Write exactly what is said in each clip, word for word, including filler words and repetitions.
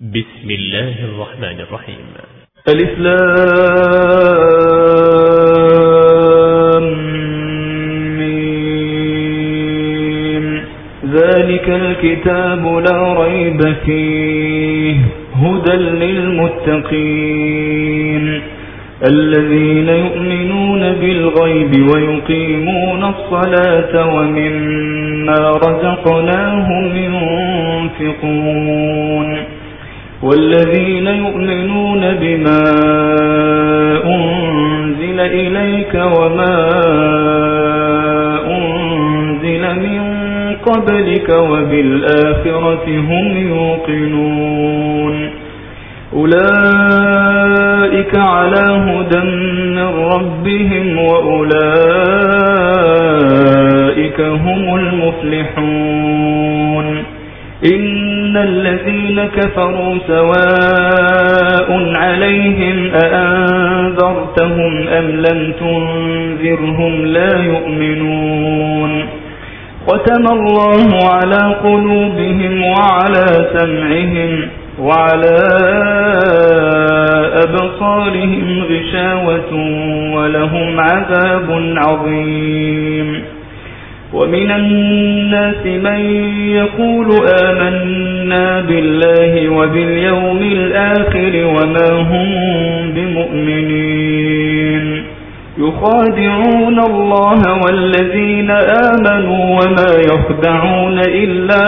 بسم الله الرحمن الرحيم. ألف لام ميم. ذلك الكتاب لا ريب فيه هدى للمتقين الذين يؤمنون بالغيب ويقيمون الصلاة ومما رزقناهم ينفقون والذين يؤمنون بما أنزل إليك وما أنزل من قبلك وبالآخرة هم يوقنون أولئك على هدى من ربهم وأولئك هم المفلحون. إن الذين كفروا سواء عليهم أأنذرتهم أم لم تنذرهم لا يؤمنون. ختم الله على قلوبهم وعلى سمعهم وعلى أبصارهم غشاوة ولهم عذاب عظيم. ومن الناس من يقول آمنا بالله وباليوم الآخر وما هم بمؤمنين يخادعون الله والذين آمنوا وما يخدعون إلا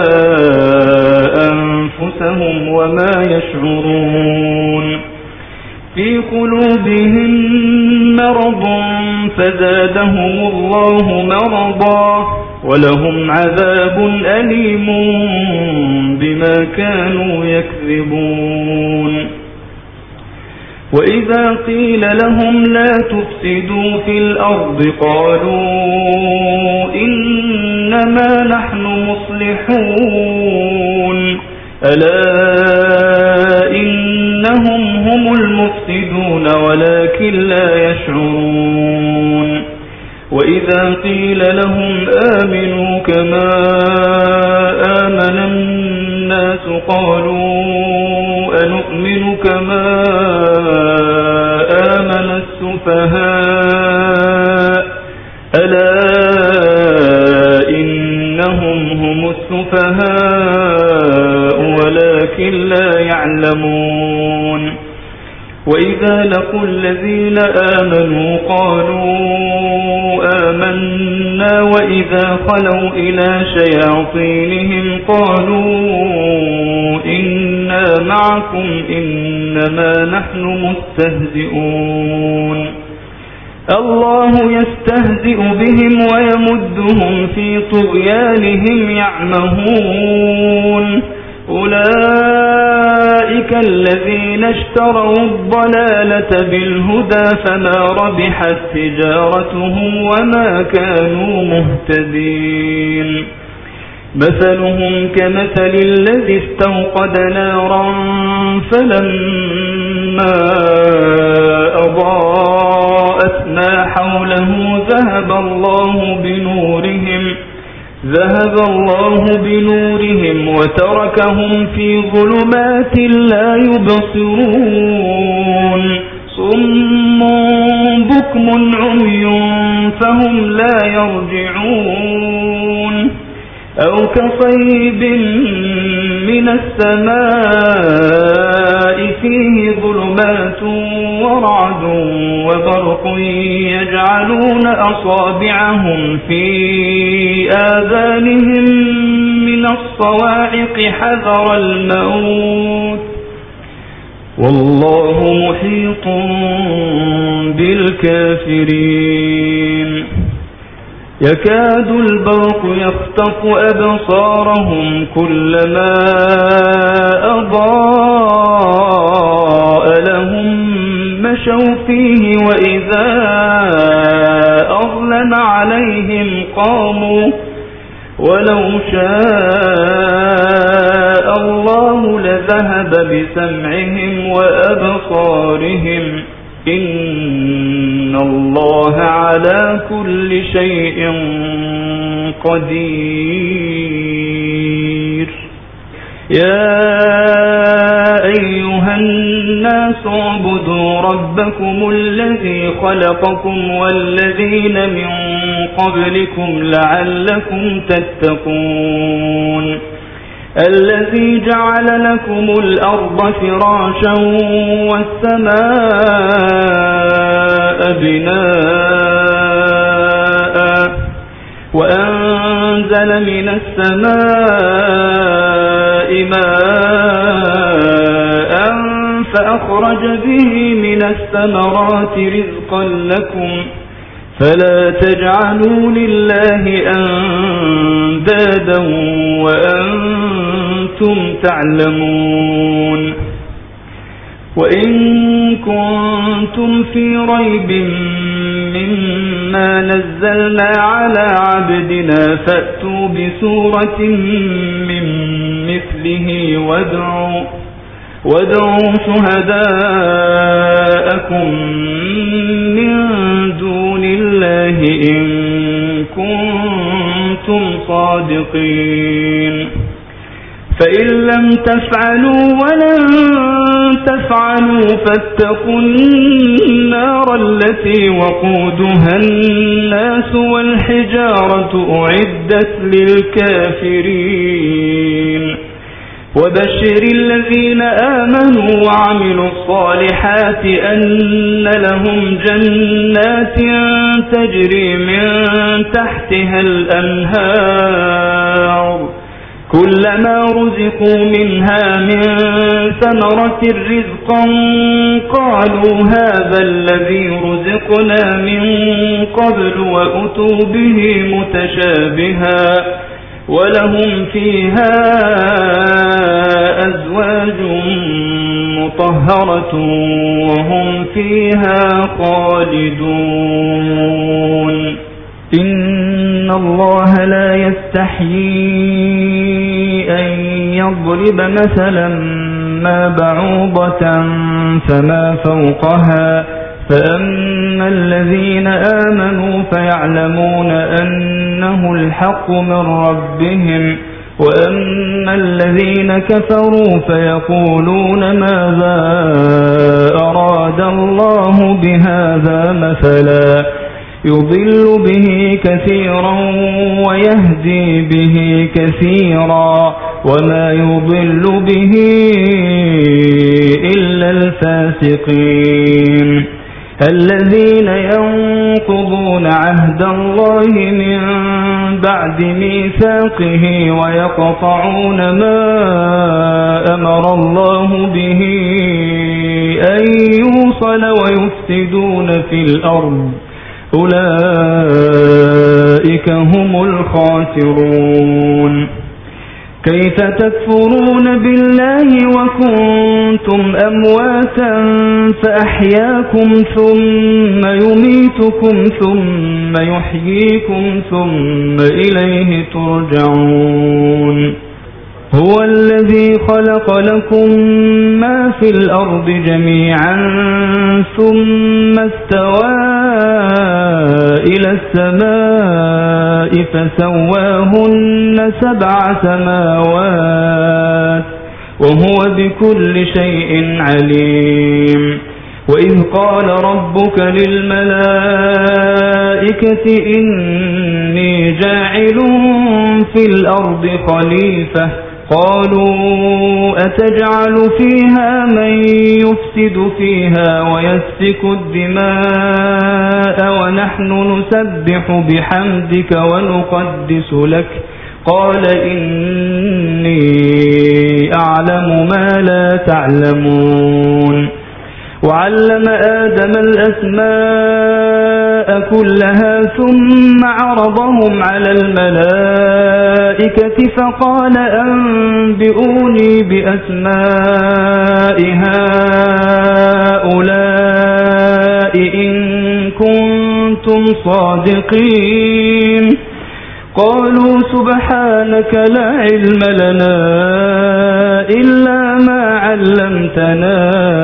أنفسهم وما يشعرون. في قلوبهم مرض فزادهم الله مرضا ولهم عذاب أليم بما كانوا يكذبون. وإذا قيل لهم لا تفسدوا في الأرض قالوا إنما نحن مصلحون ألا إنهم هم المفسدون ولكن لا يشعرون. وإذا قيل لهم آمنوا كما آمن الناس قالوا أنؤمن كما آمن السفهاء ألا إنهم هم السفهاء ولكن لا يعلمون. وإذا لقوا الذين آمنوا قالوا آمنا وإذا خلوا إلى شياطينهم قالوا إنا معكم إنما نحن مستهزئون. الله يستهزئ بهم ويمدهم في طغيانهم يعمهون. أولئك الذين اشتروا الضلالة بالهدى فما ربحت تجارتهم وما كانوا مهتدين. مثلهم كمثل الذي استوقد نارا فلما أضاءت ما حوله ذهب الله بنورهم ذهب الله بنورهم وتركهم في ظلمات لا يبصرون. صم بكم عمي فهم لا يرجعون. أو كصيب من السماء فيه ظلمات ورعد وبرق يجعلون أصابعهم في آذانهم من الصواعق حذر الموت والله محيط بالكافرين. يكاد البرق يخطف أبصارهم كلما أضاء لهم مشوا فيه وإذا أظلم عليهم قاموا ولو شاء الله لذهب بسمعهم وأبصارهم إن الله على كل شيء قدير. يا أيها الناس اعبدوا ربكم الذي خلقكم والذين من قبلكم لعلكم تتقون الذي جعل لكم الأرض فراشا والسماء بناء وأنزل من السماء ماء فأخرج به من الثمرات رزقا لكم فلا تجعلوا لله أندادا وأنتم تعلمون وإن كنتم في ريب مما نزلنا على عبدنا فأتوا بسورة من مثله وادعوا وادعوا شهداءكم من دون الله إن كنتم صادقين فإن لم تفعلوا ولن تفعلوا فاتقوا النار التي وقودها الناس والحجارة أعدت للكافرين وبشر الذين آمنوا وعملوا الصالحات أن لهم جنات تجري من تحتها الأنهار كلما رزقوا منها من ثمرة رزقا قالوا هذا الذي رزقنا من قبل وأتوا به متشابها ولهم فيها أزواج مطهرة وهم فيها خالدون إن الله لا يستحيي أن يضرب مثلا ما بعوضة فما فوقها فأما الذين آمنوا فيعلمون أنه الحق من ربهم وأما الذين كفروا فيقولون ماذا أراد الله بهذا مثلا يضل به كثيرا ويهدي به كثيرا وما يضل به إلا الفاسقين الذين ينقضون عهد الله من بعد ميثاقه ويقطعون ما أمر الله به أن يوصل ويفسدون في الأرض أولئك هم الخاسرون كيف تكفرون بالله وكنتم أمواتا فأحياكم ثم يميتكم ثم يحييكم ثم إليه ترجعون هو الذي خلق لكم ما في الأرض جميعا ثم استوى إلى السماء فسواهن سبع سماوات وهو بكل شيء عليم وإذ قال ربك للملائكة إني جاعل في الأرض خليفة قالوا أتجعل فيها من يفسد فيها ويسفك الدماء ونحن نسبح بحمدك ونقدس لك قال إني أعلم ما لا تعلمون وعلم آدم الأسماء كلها ثم عرضهم على الملائكة فقال أنبئوني بأسماء هؤلاء إن كنتم صادقين قالوا سبحانك لا علم لنا إلا ما علمتنا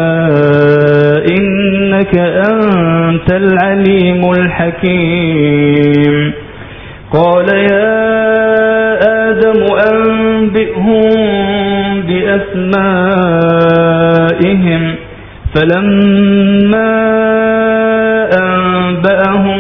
إنك أنت العليم الحكيم قال يا آدم أنبئهم بأسمائهم أسمائهم فلما أنبأهم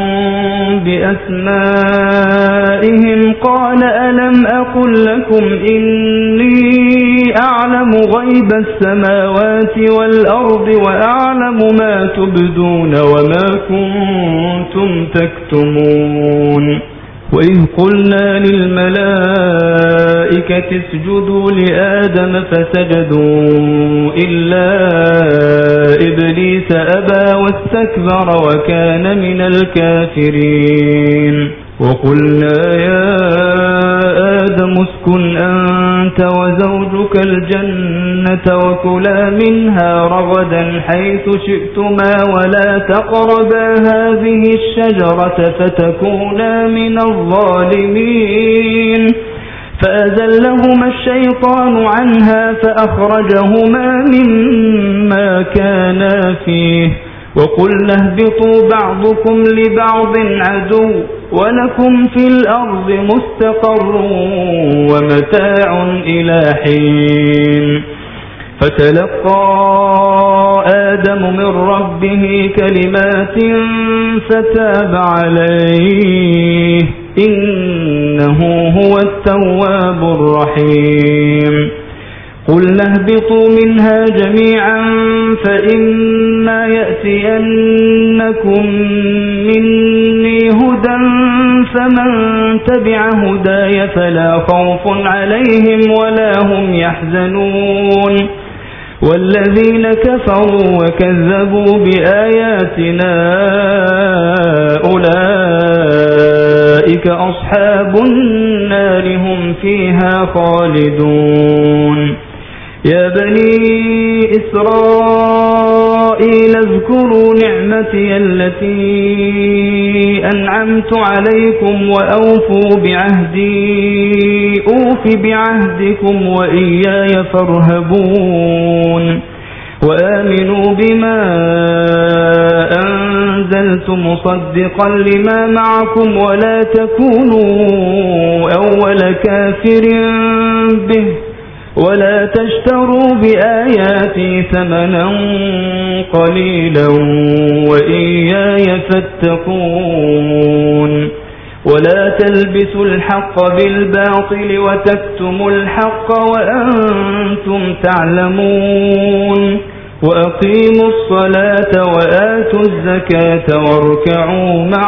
بأسمائهم قال ألم أقل لكم إني أعلم غيب السماوات والأرض وأعلم ما تبدون وما كنتم تكتمون وإذ قلنا للملائكة اسجدوا لآدم فسجدوا إلا إبليس أبى واستكبر وكان من الكافرين وقلنا يا آدم اسكن أنت وزوجك الجنة وكلا منها رغدا حيث شئتما ولا تقربا هذه الشجرة فتكونا من الظالمين فأزلهما الشيطان عنها فأخرجهما مما كانا فيه وقلنا اهبطوا بعضكم لبعض عدو ولكم في الأرض مستقر ومتاع إلى حين فتلقى آدم من ربه كلمات فتاب عليه إنه هو التواب الرحيم قلنا اهبطوا منها جميعا فإما يأتينكم مني هدى فمن تبع هداي فلا خوف عليهم ولا هم يحزنون والذين كفروا وكذبوا بآياتنا أولئك أصحاب النار هم فيها خالدون يا بني إسرائيل اذكروا نعمتي التي أنعمت عليكم وأوفوا بعهدي أوف بعهدكم وإياي فارهبون وآمنوا بما أنزلت مصدقا لما معكم ولا تكونوا أول كافر به ولا تشتروا بآياتي ثمنا قليلا وإياي فاتقون ولا تلبسوا الحق بالباطل وتكتموا الحق وأنتم تعلمون وأقيموا الصلاة وآتوا الزكاة واركعوا مع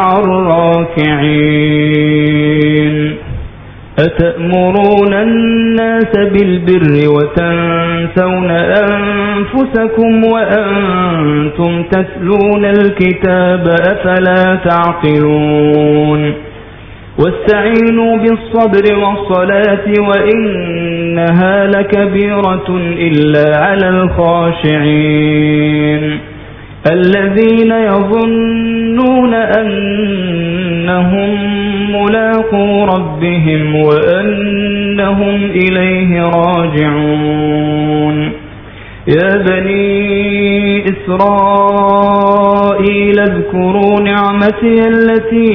الراكعين أتأمرون الناس بالبر وتنسون أنفسكم وأنتم تتلون الكتاب أفلا تعقلون واستعينوا بالصبر والصلاة وإنها لكبيرة إلا على الخاشعين الذين يظنون أنهم ملاقو ربهم وأنهم إليه راجعون يا بني إسرائيل اذكروا نعمتي التي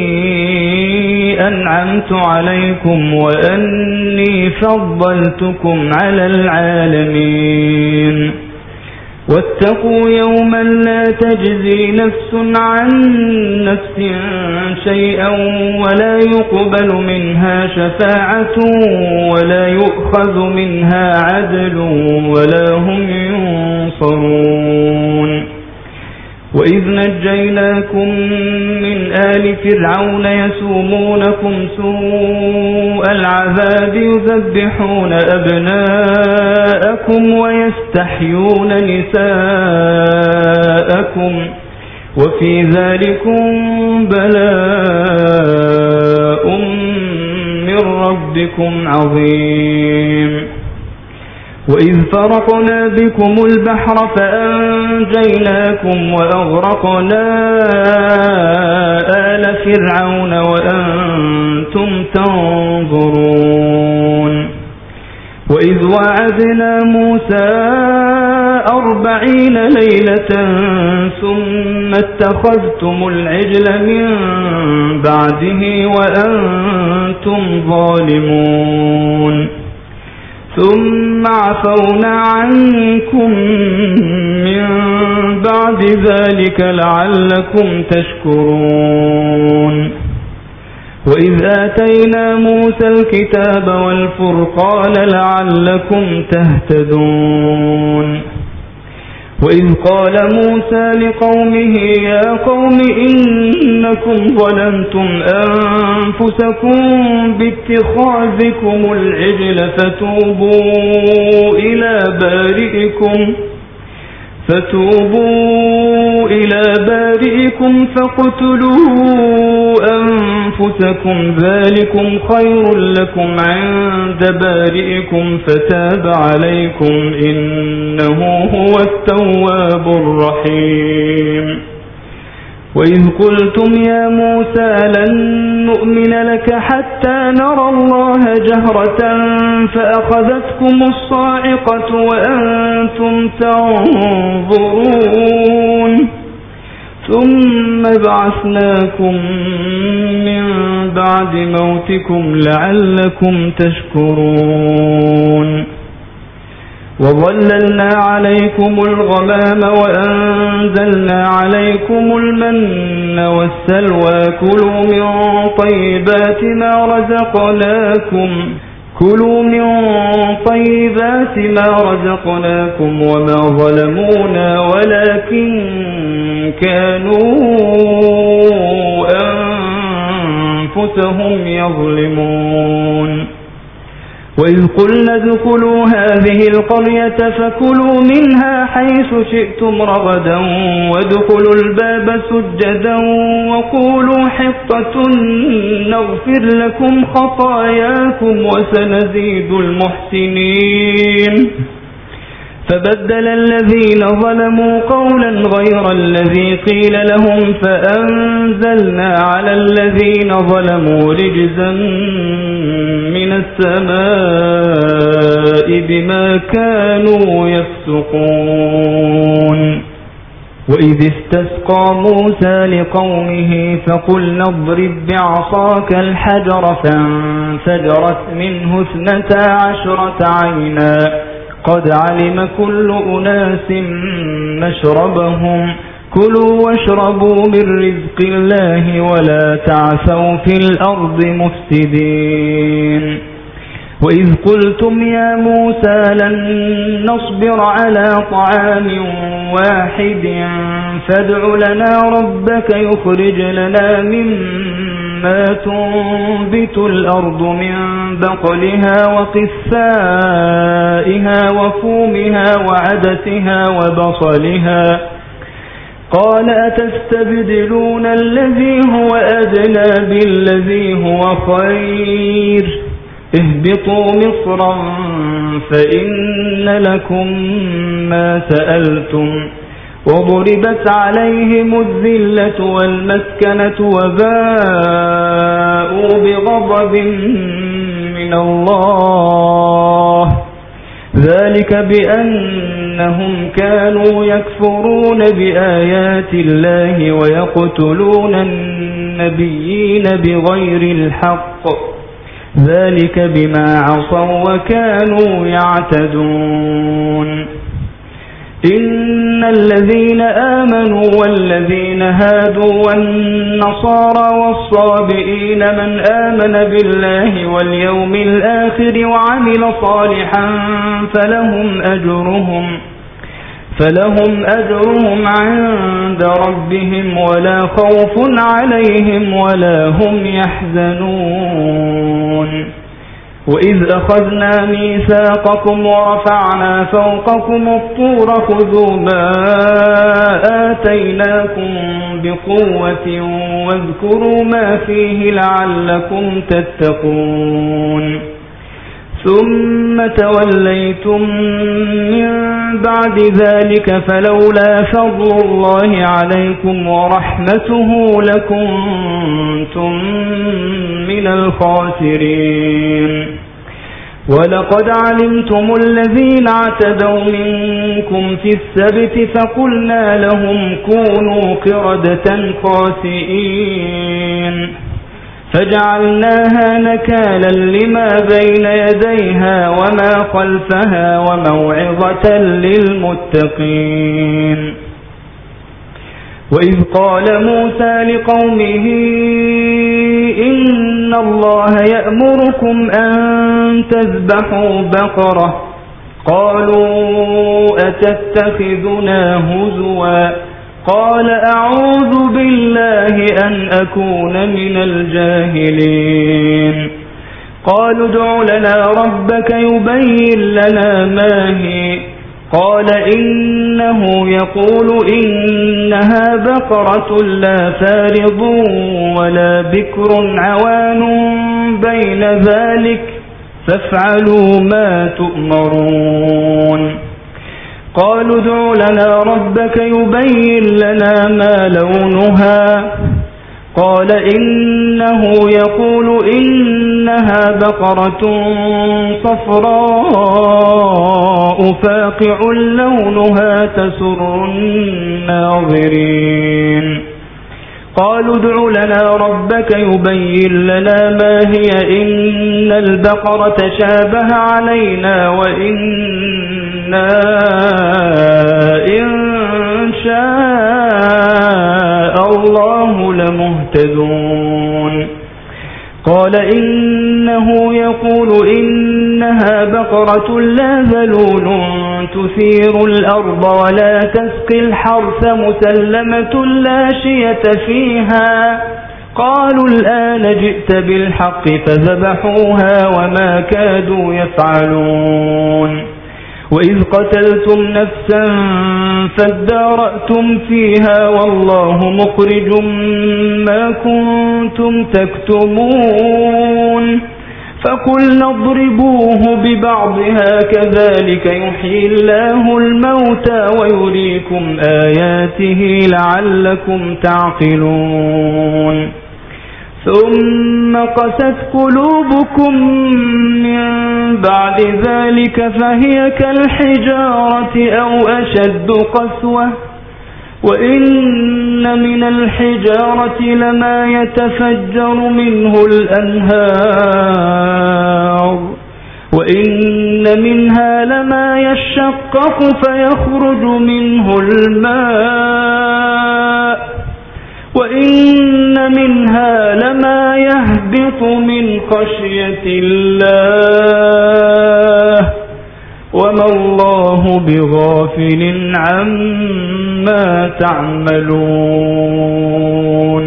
أنعمت عليكم وأني فضلتكم على العالمين واتقوا يوما لا تجزي نفس عن نفس شيئا ولا يقبل منها شفاعة ولا يؤخذ منها عدل ولا هم ينصرون وإذ نجيناكم من آل فرعون يسومونكم سوء العذاب يذبحون أبناءكم ويستحيون نساءكم وفي ذلكم بلاء من ربكم عظيم وإذ فرقنا بكم البحر فأنجيناكم وأغرقنا آل فرعون وأنتم تنظرون وإذ وعدنا موسى أربعين ليلة ثم اتخذتم العجل من بعده وأنتم ظالمون ثم عفونا عنكم ذلك لعلكم تشكرون وإذ آتينا موسى الكتاب والفرقان لعلكم تهتدون وإذ قال موسى لقومه يا قوم إنكم ظلمتم أنفسكم باتخاذكم العجل فتوبوا إلى بارئكم فتوبوا إلى بارئكم فاقتلوا أنفسكم ذلكم خير لكم عند بارئكم فتاب عليكم إنه هو التواب الرحيم وإذ قلتم يا موسى لن نؤمن لك حتى نرى الله جهرة فأخذتكم الصاعقة وأنتم تنظرون ثم بعثناكم من بعد موتكم لعلكم تشكرون وظللنا عليكم الغمام وأنزلنا عليكم المن والسلوى كلوا من طيبات ما رزقناكم كلوا من طيبات ما رزقناكم وما ظلمونا ولكن كانوا أنفسهم يظلمون وإذ قلنا ادخلوا هذه القرية فكلوا منها حيث شئتم رغدا وادخلوا الباب سجدا وقولوا حطة نغفر لكم خطاياكم وسنزيد المحسنين فبدل الذين ظلموا قولا غير الذي قيل لهم فأنزلنا على الذين ظلموا رجزا من السماء بما كانوا يفسقون وإذ استسقى موسى لقومه فقلنا اضرب بعصاك الحجر فانفجرت منه اثنتا عشرة عينا قد علم كل أناس مشربهم كلوا واشربوا من رزق الله ولا تعثوا في الأرض مفسدين وإذ قلتم يا موسى لن نصبر على طعام واحد فادع لنا ربك يخرج لنا مما تنبت الأرض من بقلها وقثائها وفومها وعدسها وبصلها قال أتستبدلون الذي هو أدنى بالذي هو خير اهبطوا مصرا فإن لكم ما سألتم وضربت عليهم الذلة والمسكنة وباءوا بغضب من الله ذلك بأنهم كانوا يكفرون بآيات الله ويقتلون النبيين بغير الحق ذلك بما عصوا وكانوا يعتدون إن الذين آمنوا والذين هادوا والنصارى والصابئين من آمن بالله واليوم الآخر وعمل صالحا فلهم أجرهم فلهم أجرهم عند ربهم ولا خوف عليهم ولا هم يحزنون وإذ أخذنا ميثاقكم ورفعنا فوقكم الطور خذوا ما آتيناكم بقوة واذكروا ما فيه لعلكم تتقون ثم توليتم من بعد ذلك فلولا فضل الله عليكم ورحمته لكنتم من الخاسرين ولقد علمتم الذين اعتدوا منكم في السبت فقلنا لهم كونوا قردة خاسئين فجعلناها نكالا لما بين يديها وما خلفها وموعظة للمتقين وإذ قال موسى لقومه إن الله يأمركم أن تذبحوا بقرة قالوا أتتخذنا هزوا قال أعوذ بالله أن أكون من الجاهلين قالوا ادع لنا ربك يبين لنا ما هي قال إنه يقول إنها بقرة لا فارض ولا بكر عوان بين ذلك فافعلوا ما تؤمرون قالوا ادع لنا ربك يبين لنا ما لونها قال إنه يقول إنها بقرة صفراء فاقع لونها تسر الناظرين قالوا ادع لنا ربك يبين لنا ما هي إن البقرة شابه علينا وإنا إن شاء الله لمهتدون قال إنه يقول إنها بقرة لا ذلول تثير الأرض ولا تسقي الحرث مسلمة لا شية فيها قالوا الآن جئت بالحق فذبحوها وما كادوا يفعلون وإذ قتلتم نفسا فادارأتم فيها والله مخرج ما كنتم تكتمون فقلنا اضربوه ببعضها كذلك يحيي الله الموتى ويريكم آياته لعلكم تعقلون ثم قست قلوبكم من بعد ذلك فهي كالحجارة أو أشد قسوة وإن من الحجارة لما يتفجر منه الأنهار وإن منها لما يشقق فيخرج منه الماء وإن منها لما يهبط من خشية الله وما الله بغافل عما تعملون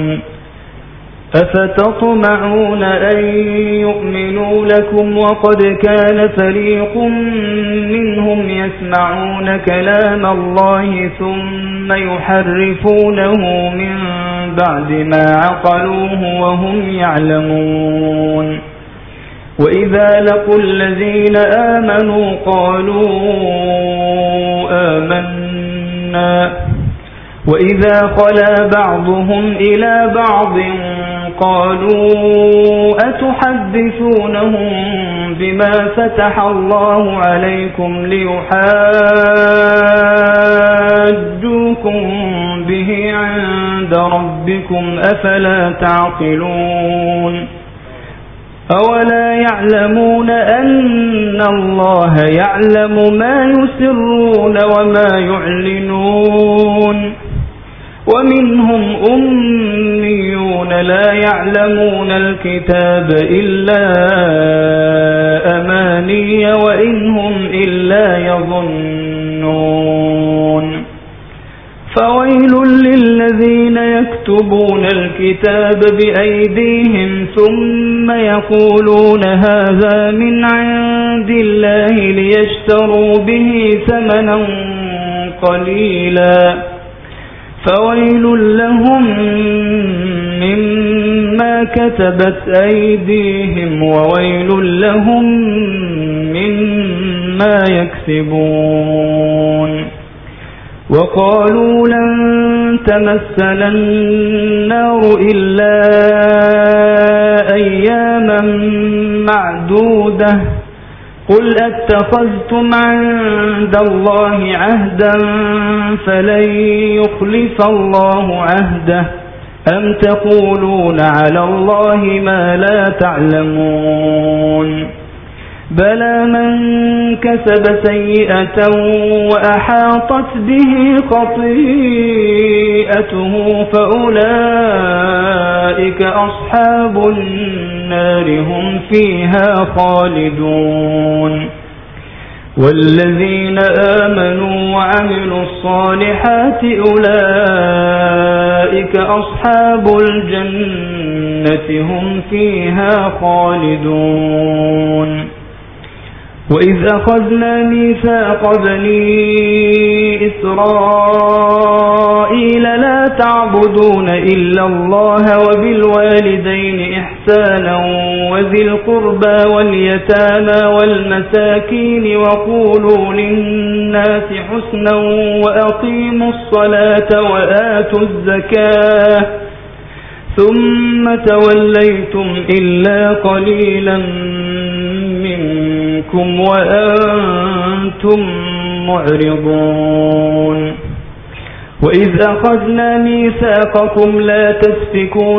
أفتطمعون أن يؤمنوا لكم وقد كان فريق منهم يسمعون كلام الله ثم يحرفونه من بعد ما عقلوه وهم يعلمون وإذا لقوا الذين آمنوا قالوا آمنا وإذا خلا بعضهم إلى بعض قالوا أتحدثونهم بما فتح الله عليكم ليحاجوكم به عند ربكم أفلا تعقلون أولا يعلمون أن الله يعلم ما يسرون وما يعلنون ومنهم أميون لا يعلمون الكتاب إلا أماني وإنهم إلا يظنون فويل للذين يكتبون الكتاب بأيديهم ثم يقولون هذا من عند الله ليشتروا به ثمنا قليلا فويل لهم مما كتبت أيديهم وويل لهم مما يكسبون وقالوا لن تمسنا النار إلا أياما معدودة قل أتخذتم عند الله عهدا فلن يخلف الله عهده أم تقولون على الله ما لا تعلمون بلى من كسب سيئة وأحاطت به خطيئته فأولئك أصحاب النار هم فيها خالدون والذين آمنوا وعملوا الصالحات أولئك أصحاب الجنة هم فيها خالدون وإذ أخذنا ميثاق بني إسرائيل لا تعبدون إلا الله وبالوالدين إحسانا وذي القربى واليتامى والمساكين وقولوا للناس حسنا وأقيموا الصلاة وآتوا الزكاة ثم توليتم إلا قليلا منكم وأنتم معرضون وإذ أخذنا ميثاقكم لا تسفكون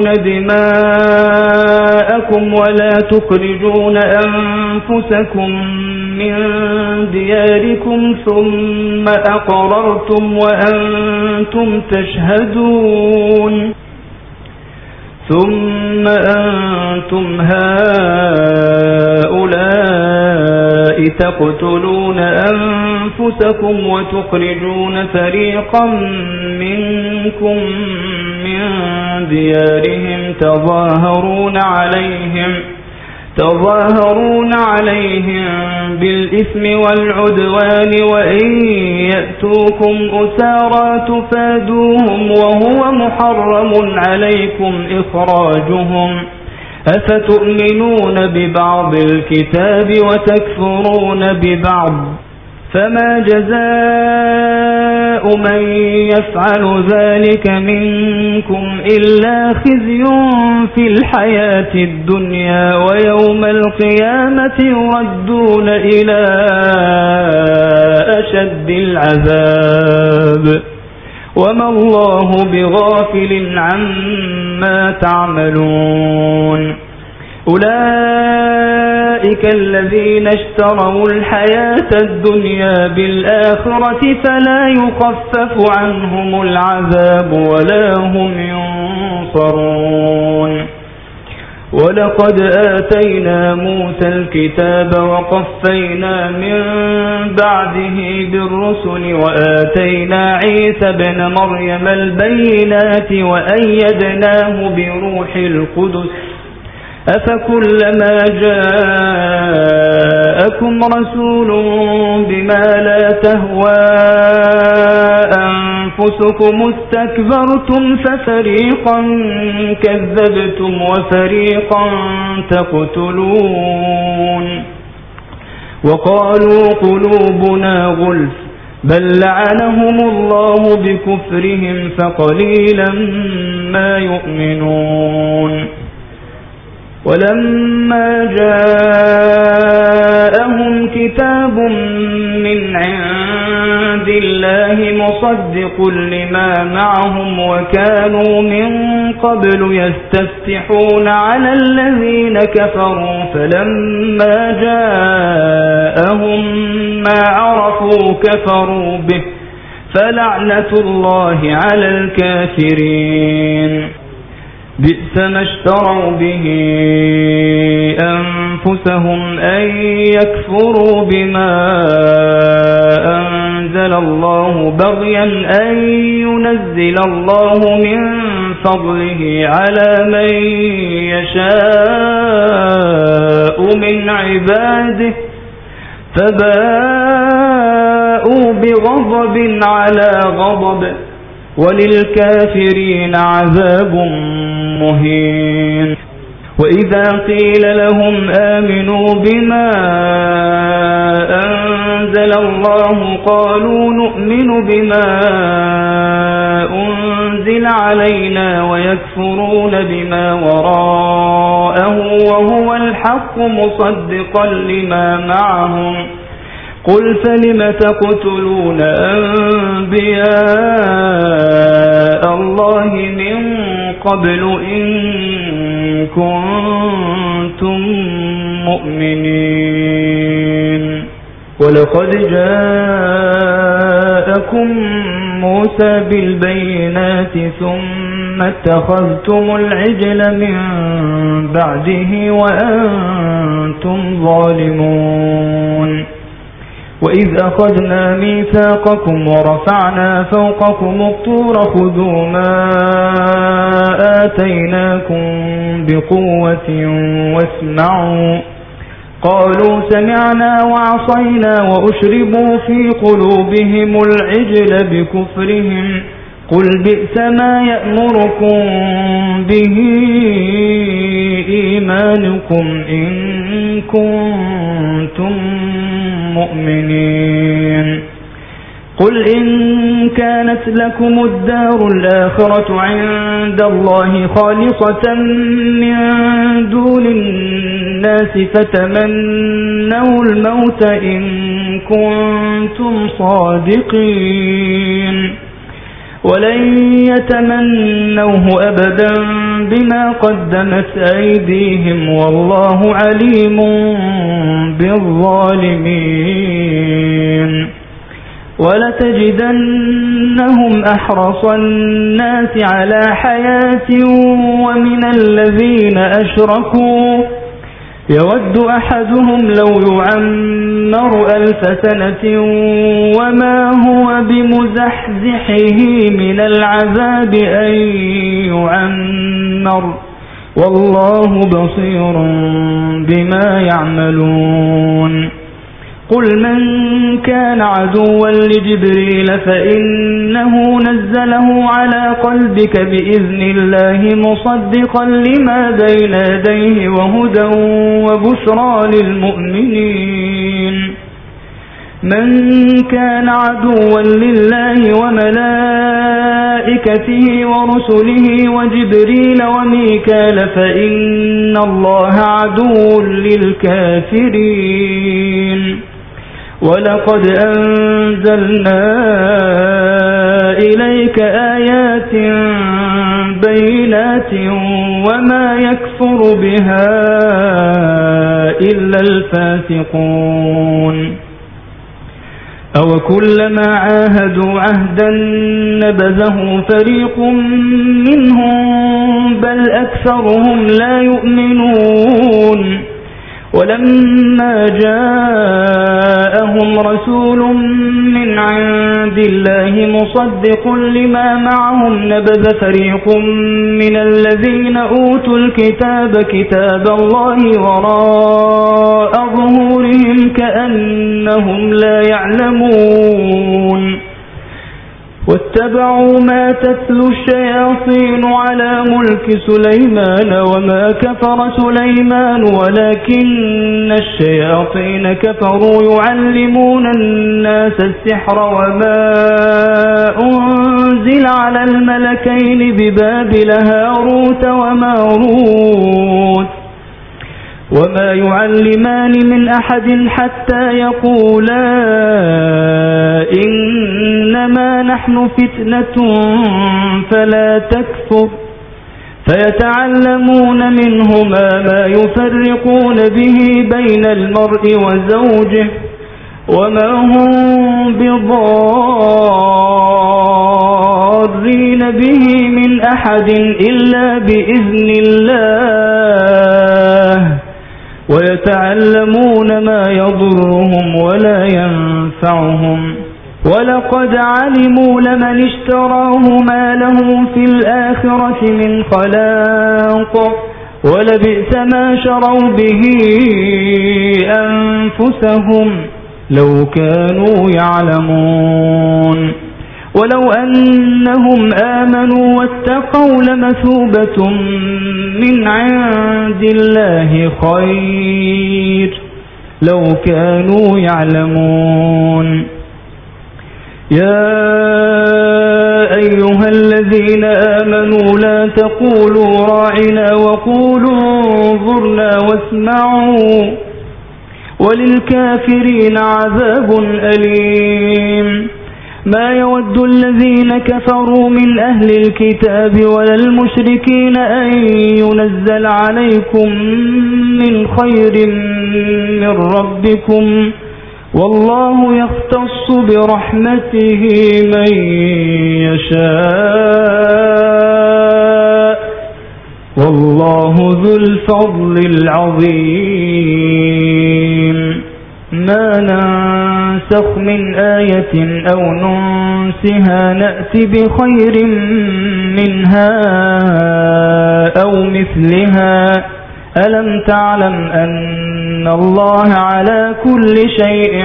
دماءكم ولا تخرجون أنفسكم من دياركم ثم أقررتم وأنتم تشهدون ثم أنتم هؤلاء تقتلون أنفسكم وتخرجون فريقا منكم من ديارهم تظاهرون عليهم تظاهرون عليهم بالإثم والعدوان وإن يأتوكم أسارى تفادوهم وهو محرم عليكم إخراجهم أفتؤمنون ببعض الكتاب وتكفرون ببعض فما جزاء من يفعل ذلك منكم إلا خزي في الحياة الدنيا ويوم القيامة يردون إلى أشد العذاب وما الله بغافل عما تعملون أولئك الذين اشتروا الحياة الدنيا بالآخرة فلا يخفف عنهم العذاب ولا هم ينصرون ولقد آتينا موسى الكتاب وقفينا من بعده بالرسل وآتينا عيسى ابن مريم البينات وأيدناه بروح القدس أفكلما جاءكم رسول بما لا تهوى أنفسكم استكبرتم ففريقا كذبتم وفريقا تقتلون وقالوا قلوبنا غلف بل لعنهم الله بكفرهم فقليلا ما يؤمنون ولما جاءهم كتاب من عند الله مصدق لما معهم وكانوا من قبل يستفتحون على الذين كفروا فلما جاءهم ما عرفوا كفروا به فلعنة الله على الكافرين بئس ما اشتروا به أنفسهم أن يكفروا بما أنزل الله بغيا أن ينزل الله من فضله على من يشاء من عباده فباءوا بغضب على غضب وللكافرين عذاب مهين وإذا قيل لهم آمنوا بما أنزل الله قالوا نؤمن بما أنزل علينا ويكفرون بما وراءه وهو الحق مصدقا لما معهم قل فلم تقتلون أنبياء الله من قبل إن كنتم مؤمنين ولقد جاءكم موسى بالبينات ثم اتخذتم العجل من بعده وأنتم ظالمون وإذ أخذنا ميثاقكم ورفعنا فوقكم الطور خذوا ما آتيناكم بقوة واسمعوا قالوا سمعنا وعصينا وأشربوا في قلوبهم العجل بكفرهم قل بئس ما يأمركم به إيمانكم إن كنتم مؤمنين قل إن كانت لكم الدار الآخرة عند الله خالصة من دون الناس فتمنوا الموت إن كنتم صادقين ولن يتمنوه أبدا بما قدمت أيديهم والله عليم بالظالمين ولتجدنهم أحرص الناس على حياة ومن الذين أشركوا يود أحدهم لو يعمر ألف سنة وما هو بمزحزحه من العذاب أن يعمر والله بصير بما يعملون قل من كان عدوا لجبريل فإنه نزله على قلبك بإذن الله مصدقا لما بين يديه وهدى وبشرى للمؤمنين من كان عدوا لله وملائكته ورسله وجبريل وميكال فإن الله عدو للكافرين ولقد أنزلنا إليك آيات بينات وما يكفر بها إلا الفاسقون أو كلما عاهدوا عهدا نبذه فريق منهم بل أكثرهم لا يؤمنون ولما جاءهم رسول من عند الله مصدق لما معهم نبذ فريق من الذين أوتوا الكتاب كتاب الله وراء ظهورهم كأنهم لا يعلمون واتبعوا ما تتلو الشياطين على ملك سليمان وما كفر سليمان ولكن الشياطين كفروا يعلمون الناس السحر وما أنزل على الملكين ببابل هاروت وماروت وما يعلمان من أحد حتى يقولا إنما نحن فتنة فلا تكفر فيتعلمون منهما ما يفرقون به بين المرء وزوجه وما هم بضارين به من أحد إلا بإذن الله ويتعلمون ما يضرهم ولا ينفعهم ولقد علموا لمن اشتراه ما له في الآخرة من خلاق ولبئس ما شروا به أنفسهم لو كانوا يعلمون ولو أنهم آمنوا واتقوا لمثوبة من عند الله خير لو كانوا يعلمون يا أيها الذين آمنوا لا تقولوا راعنا وقولوا انظرنا واسمعوا وللكافرين عذاب أليم ما يود الذين كفروا من أهل الكتاب ولا المشركين أن ينزل عليكم من خير من ربكم والله يختص برحمته من يشاء والله ذو الفضل العظيم ما ننسخ من آية أو ننسها نأتي بخير منها أو مثلها ألم تعلم أن الله على كل شيء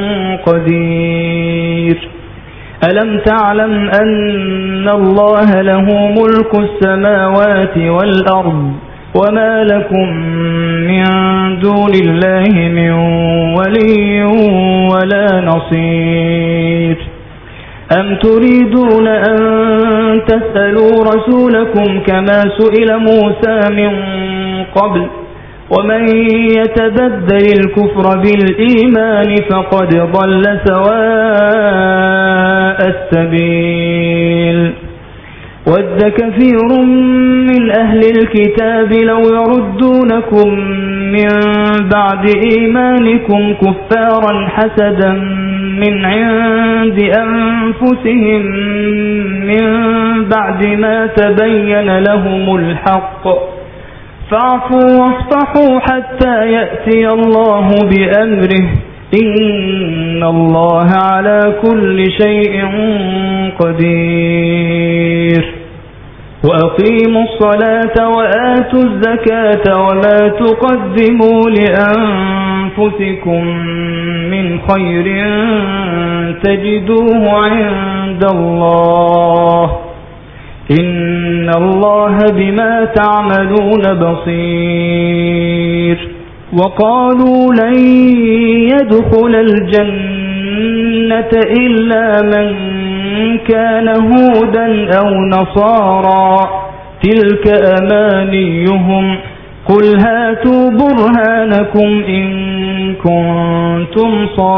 قدير ألم تعلم أن الله له ملك السماوات والأرض وما لكم من دون الله من ولي ولا نصير أم تريدون أن تسألوا رسولكم كما سئل موسى من قبل ومن يتبدل الكفر بالإيمان فقد ضل سواء السبيل ود كثير من أهل الكتاب لو يردونكم من بعد إيمانكم كفارا حسدا من عند أنفسهم من بعد ما تبين لهم الحق فاعفوا واصفحوا حتى يأتي الله بأمره إن الله على كل شيء قدير وأقيموا الصلاة وآتوا الزكاة وما تقدموا لأنفسكم من خير تجدوه عند الله إن الله بما تعملون بصير وقالوا لن يدخل الجنة إلا من كان هودا أو نصارى تلك أمانيهم قل هاتوا برهانكم إن كنتم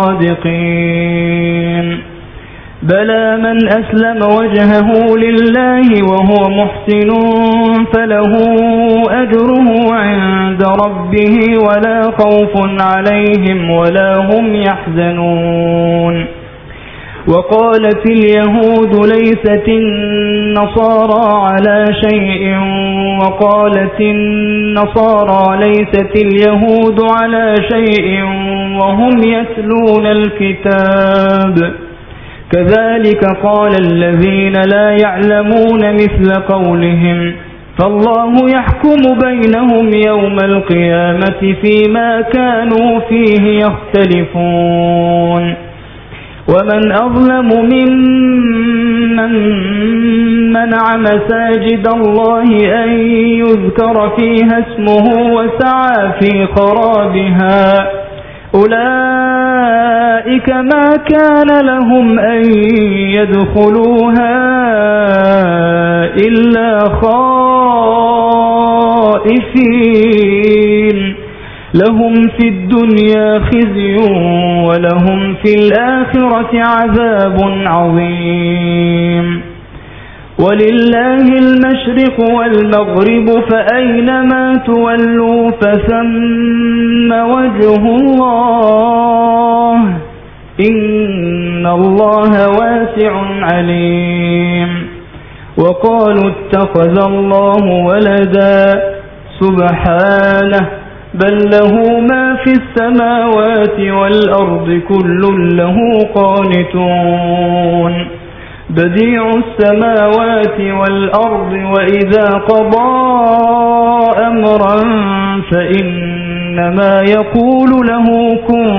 صادقين بلى من أسلم وجهه لله وهو محسن فله أجره عند ربه ولا خوف عليهم ولا هم يحزنون وقالت اليهود ليست النصارى على شيء وقالت النصارى ليست اليهود على شيء وهم يتلون الكتاب كذلك قال الذين لا يعلمون مثل قولهم فالله يحكم بينهم يوم القيامة فيما كانوا فيه يختلفون ومن أظلم ممن منع مساجد الله أن يذكر فيها اسمه وسعى في خرابها أولئك ما كان لهم أن يدخلوها إلا خائفين لهم في الدنيا خزي ولهم في الآخرة عذاب عظيم ولله المشرق والمغرب فأينما تولوا فثم وجه الله إن الله واسع عليم وقالوا اتخذ الله ولدا سبحانه بل له ما في السماوات والأرض كل له قانتون بديع السماوات والأرض وإذا قضى أمرا فإنما يقول له كن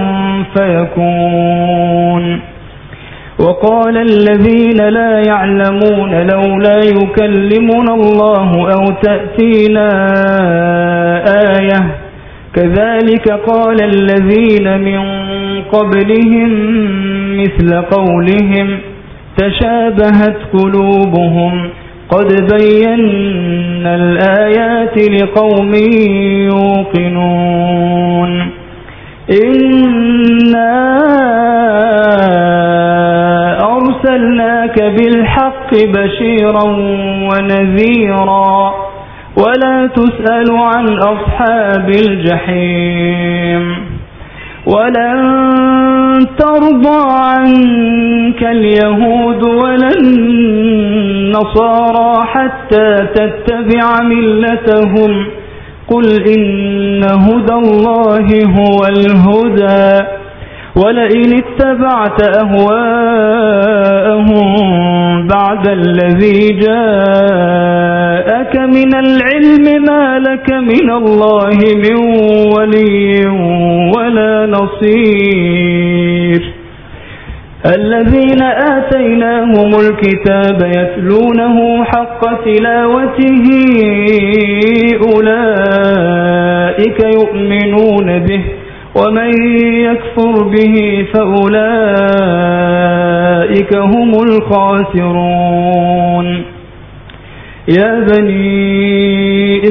فيكون وقال الذين لا يعلمون لولا يكلمنا الله أو تأتينا آية كذلك قال الذين من قبلهم مثل قولهم تشابهت قلوبهم قد بينا الآيات لقوم يوقنون إنا أرسلناك بالحق بشيرا ونذيرا ولا تسأل عن أصحاب الجحيم ولن ترضى عنك اليهود ولا النصارى حتى تتبع ملتهم قل إن هدى الله هو الهدى ولئن اتبعت أهواءهم بعد الذي جاءك من العلم ما لك من الله من ولي ولا نصير الذين آتيناهم الكتاب يتلونه حق تلاوته أولئك يؤمنون به ومن يكفر به فأولئك هم الخاسرون يا بني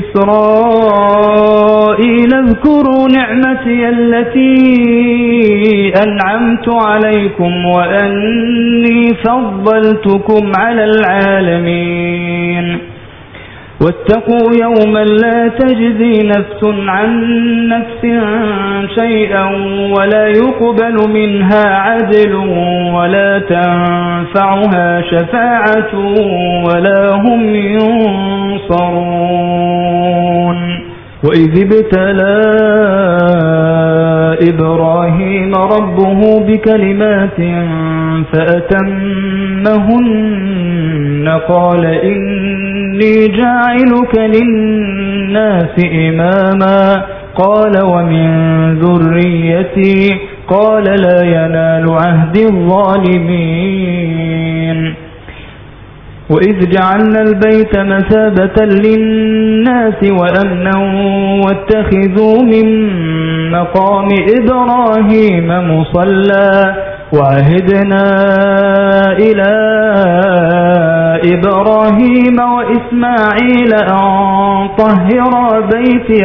إسرائيل اذكروا نعمتي التي أنعمت عليكم وأني فضلتكم على العالمين واتقوا يوما لا تجزي نفس عن نفس شيئا ولا يقبل منها عدل ولا تنفعها شفاعة ولا هم ينصرون وإذ ابتلى إبراهيم ربه بكلمات فأتمهن قال إني جاعلك للناس إماما قال ومن ذريتي قال لا ينال عهد الظالمين وإذ جعلنا البيت مثابة للناس وأمنا واتخذوا من مقام إبراهيم مصلى وعهدنا إلى إبراهيم وإسماعيل أن طهرا بيتي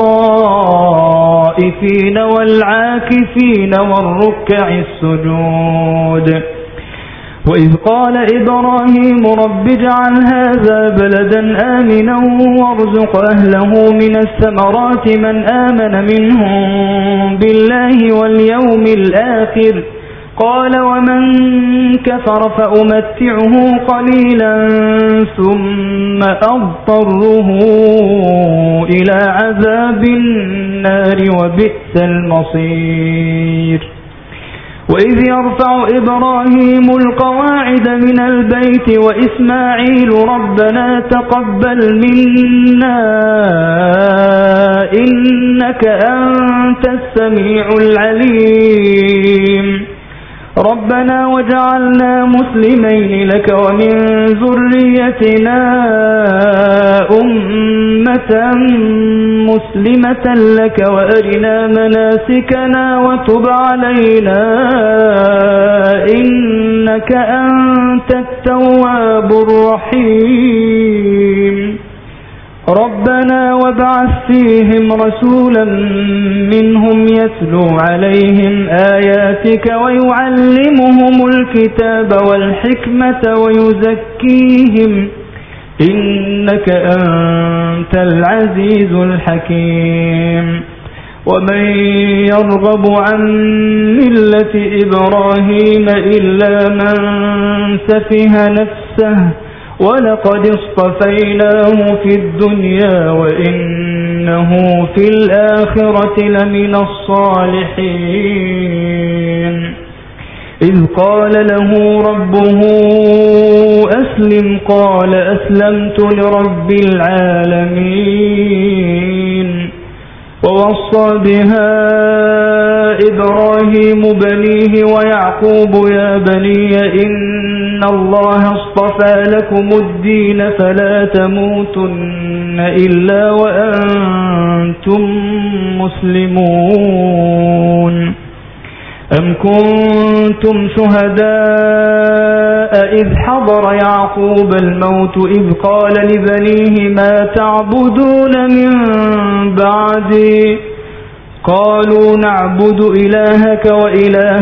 للطائفين والعاكفين والركع السجود وإذ قال إبراهيم رب اجعل هذا بلدا آمنا وارزق أهله من الثمرات من آمن منهم بالله واليوم الآخر قال ومن كفر فأمتعه قليلا ثم أضطره إلى عذاب النار وبئس المصير وإذ يرفع إبراهيم القواعد من البيت وإسماعيل ربنا تقبل منا إنك أنت السميع العليم ربنا وجعلنا مسلمين لك ومن ذريتنا أمة مسلمة لك وأرنا مناسكنا وتب علينا إنك أنت التواب الرحيم ربنا وابعث فيهم رسولا منهم يتلو عليهم آياتك ويعلمهم الكتاب والحكمة ويزكيهم إنك أنت العزيز الحكيم ومن يرغب عن ملة إبراهيم إلا من سفه نفسه ولقد اصطفيناه في الدنيا وإنه في الآخرة لمن الصالحين إذ قال له ربه أسلم قال أسلمت لرب العالمين ووصى بها إبراهيم بنيه ويعقوب يا بني إن الله اصطفى لكم الدين فلا تموتن إلا وأنتم مسلمون أم كنتم شهداء إذ حضر يعقوب الموت إذ قال لبنيه ما تعبدون من بعدي قالوا نعبد إلهك وإله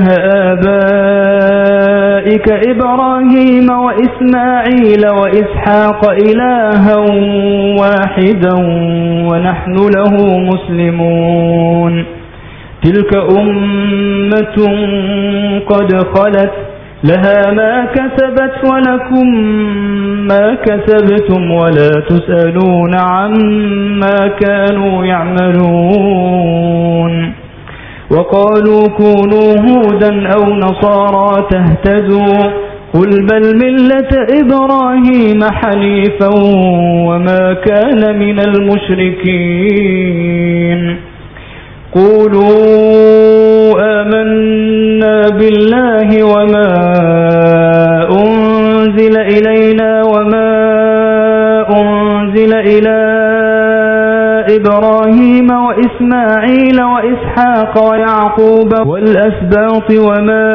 آبائك إبراهيم وإسماعيل وإسحاق إلها واحدا ونحن له مسلمون تلك أمة قد خلت لها ما كسبت ولكم ما كسبتم ولا تسألون عما كانوا يعملون وقالوا كونوا هودا أو نصارى تهتدوا قل بل ملة إبراهيم حنيفا وما كان من المشركين قولوا آمنا بالله وما أنزل إلينا وما أنزل إلى إبراهيم وإسماعيل وإسحاق ويعقوب والأسباط وما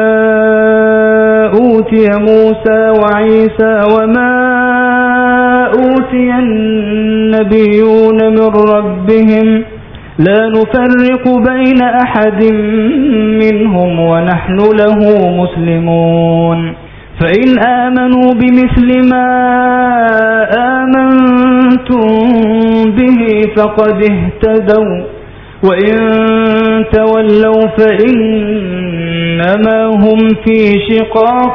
أوتي موسى وعيسى وما أوتي النبيون من ربهم لا نفرق بين أحد منهم ونحن له مسلمون فإن آمنوا بمثل ما آمنتم به فقد اهتدوا وإن تولوا فإنما هم في شقاق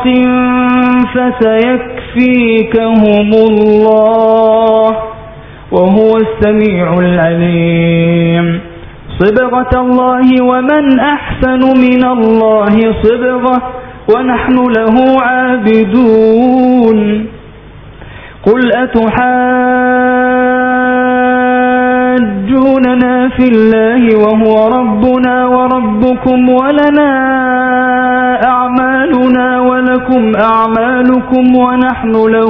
فسيكفيكهم الله وهو السميع العليم صبغة الله ومن أحسن من الله صبغة ونحن له عابدون قل أتحاجوننا في الله وهو ربنا وربكم ولنا أعمالنا ولكم أعمالكم ونحن له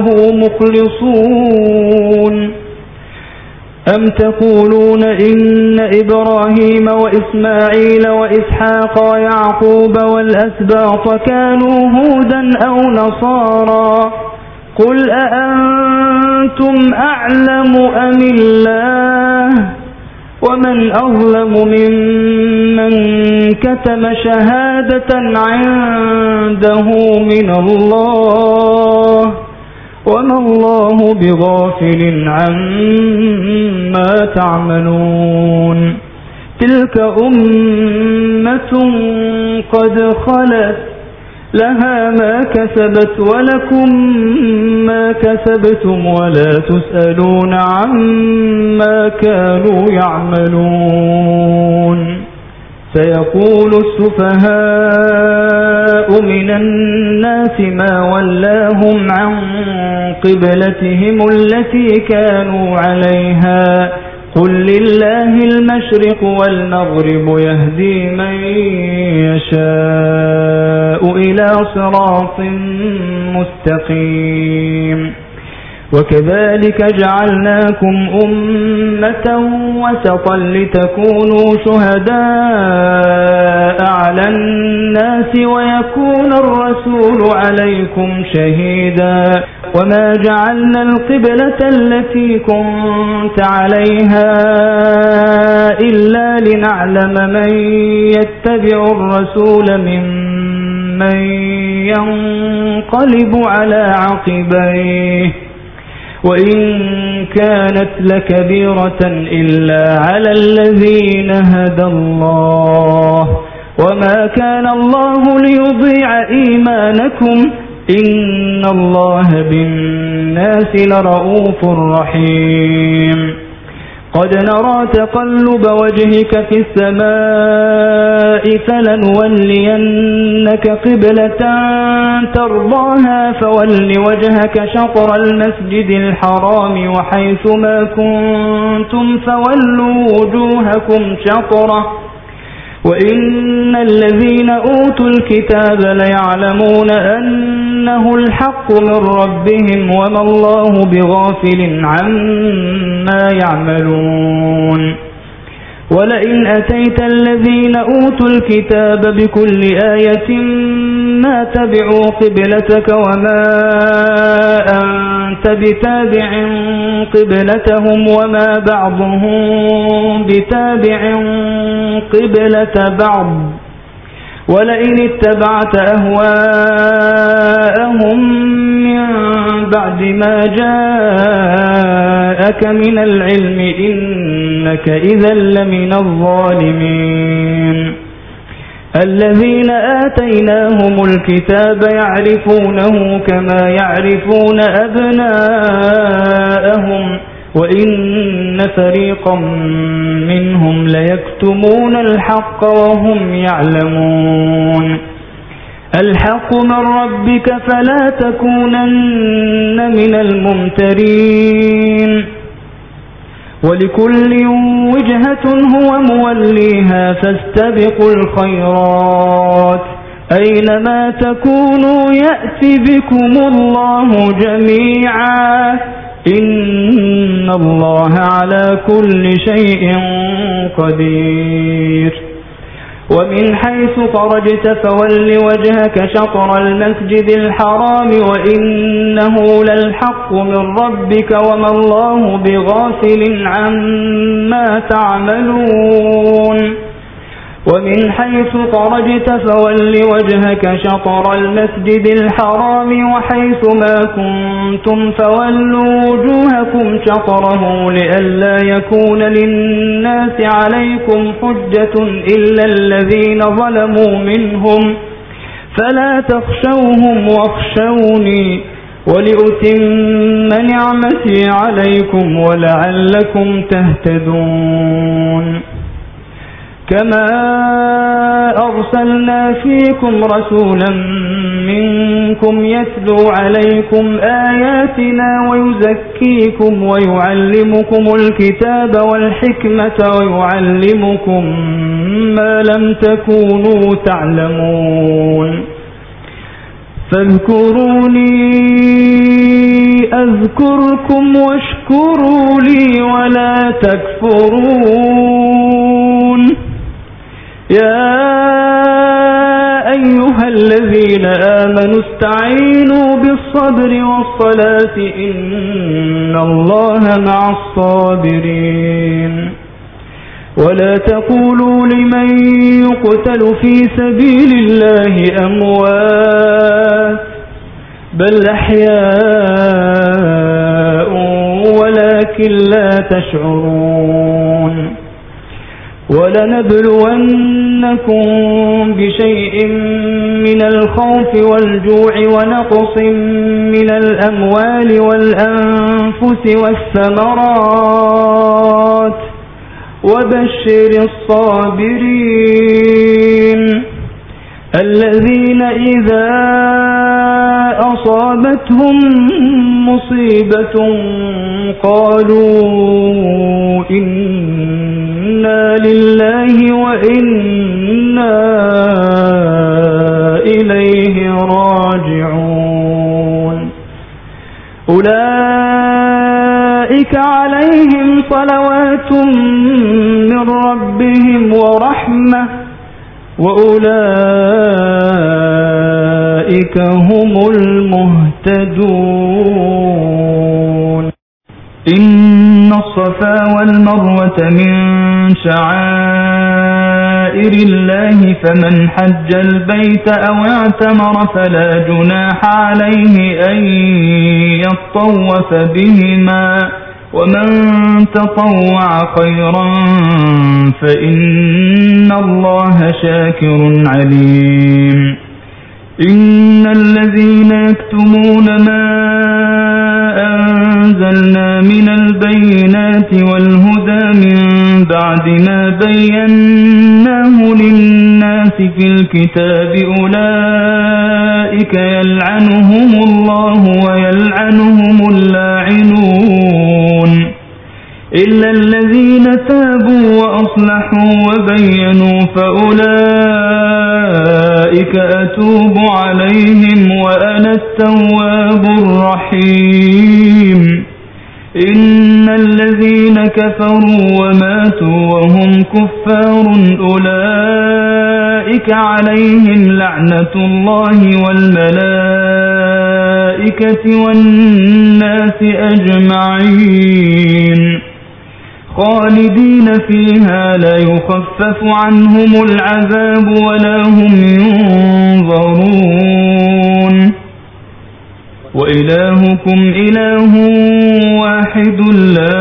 مخلصون أم تقولون إن إبراهيم وإسماعيل وإسحاق ويعقوب والأسباط كانوا هودا أو نصارى قل أأنتم أعلم أم الله ومن أظلم ممن كتم شهادة عنده من الله وما الله بغافل عما تعملون تلك أمة قد خلت لها ما كسبت ولكم ما كسبتم ولا تسألون عما كانوا يعملون سيقول السفهاء من الناس ما ولاهم عن قبلتهم التي كانوا عليها قل لله المشرق والمغرب يهدي من يشاء إلى صراط مستقيم وكذلك جعلناكم أمة وسطا لتكونوا شهداء على الناس ويكون الرسول عليكم شهيدا وما جعلنا القبلة التي كنت عليها إلا لنعلم من يتبع الرسول ممن ينقلب على عقبيه وإن كانت لكبيرة إلا على الذين هدى الله وما كان الله ليضيع إيمانكم إن الله بالناس لرؤوف رحيم قد نرى تقلب وجهك في السماء فلنولينك قبلة ترضاها فول وجهك شطر المسجد الحرام وحيث ما كنتم فولوا وجوهكم شطره وإن الذين أوتوا الكتاب ليعلمون أنه الحق من ربهم وما الله بغافل عما يعملون ولئن أتيت الذين أوتوا الكتاب بكل آية ما تبعوا قبلتك وما أنت بتابع قبلتهم وما بعضهم بتابع قبلة بعض ولئن اتبعت أهواءهم من بعد ما جاءك من العلم إنك إذا لمن الظالمين الذين آتيناهم الكتاب يعرفونه كما يعرفون أبناءهم وإن فريقا منهم ليكتمون الحق وهم يعلمون الحق من ربك فلا تكونن من الممترين ولكل وجهة هو موليها فاستبقوا الخيرات أينما تكونوا يأتي بكم الله جميعا إن الله على كل شيء قدير ومن حيث خرجت فول وجهك شطر المسجد الحرام وإنه للحق من ربك وما الله بغافل عما تعملون ومن حيث خرجت فول وجهك شطر المسجد الحرام وحيث ما كنتم فولوا وجوهكم شطره لئلا يكون للناس عليكم حجة إلا الذين ظلموا منهم فلا تخشوهم واخشوني ولأتم نعمتي عليكم ولعلكم تهتدون كما أرسلنا فيكم رسولا منكم يتلو عليكم آياتنا ويزكيكم ويعلمكم الكتاب والحكمة ويعلمكم ما لم تكونوا تعلمون فاذكروني أذكركم واشكروا لي ولا تكفرون يا أيها الذين آمنوا استعينوا بالصبر والصلاة إن الله مع الصابرين ولا تقولوا لمن يقتل في سبيل الله أموات بل أحياء ولكن لا تشعرون ولنبلونكم بشيء من الخوف والجوع ونقص من الأموال والأنفس والثمرات وبشر الصابرين الذين إذا أصابتهم مصيبة قالوا إنا لله وإنا إليه راجعون أولئك عليهم صلوات من ربهم ورحمة وأولئك هم المهتدون إن الصفا والمروة من شعائر الله فمن حج البيت أو اعتمر فلا جناح عليه أن يطوف بهما ومن تطوع خيرا فإن الله شاكر عليم إن الذين يكتمون ما أنزلنا من البينات والهدى من بعد ما بيناه للناس في الكتاب أولئك يلعنهم الله ويلعنهم اللاعنون إلا الذين تابوا وأصلحوا وبينوا فأولئك أتوب عليهم وأنا التواب الرحيم إن الذين كفروا وماتوا وهم كفار أولئك عليهم لعنة الله والملائكة والناس أجمعين خالدين فيها لا يخفف عنهم العذاب ولا هم ينظرون وإلهكم إله واحد لا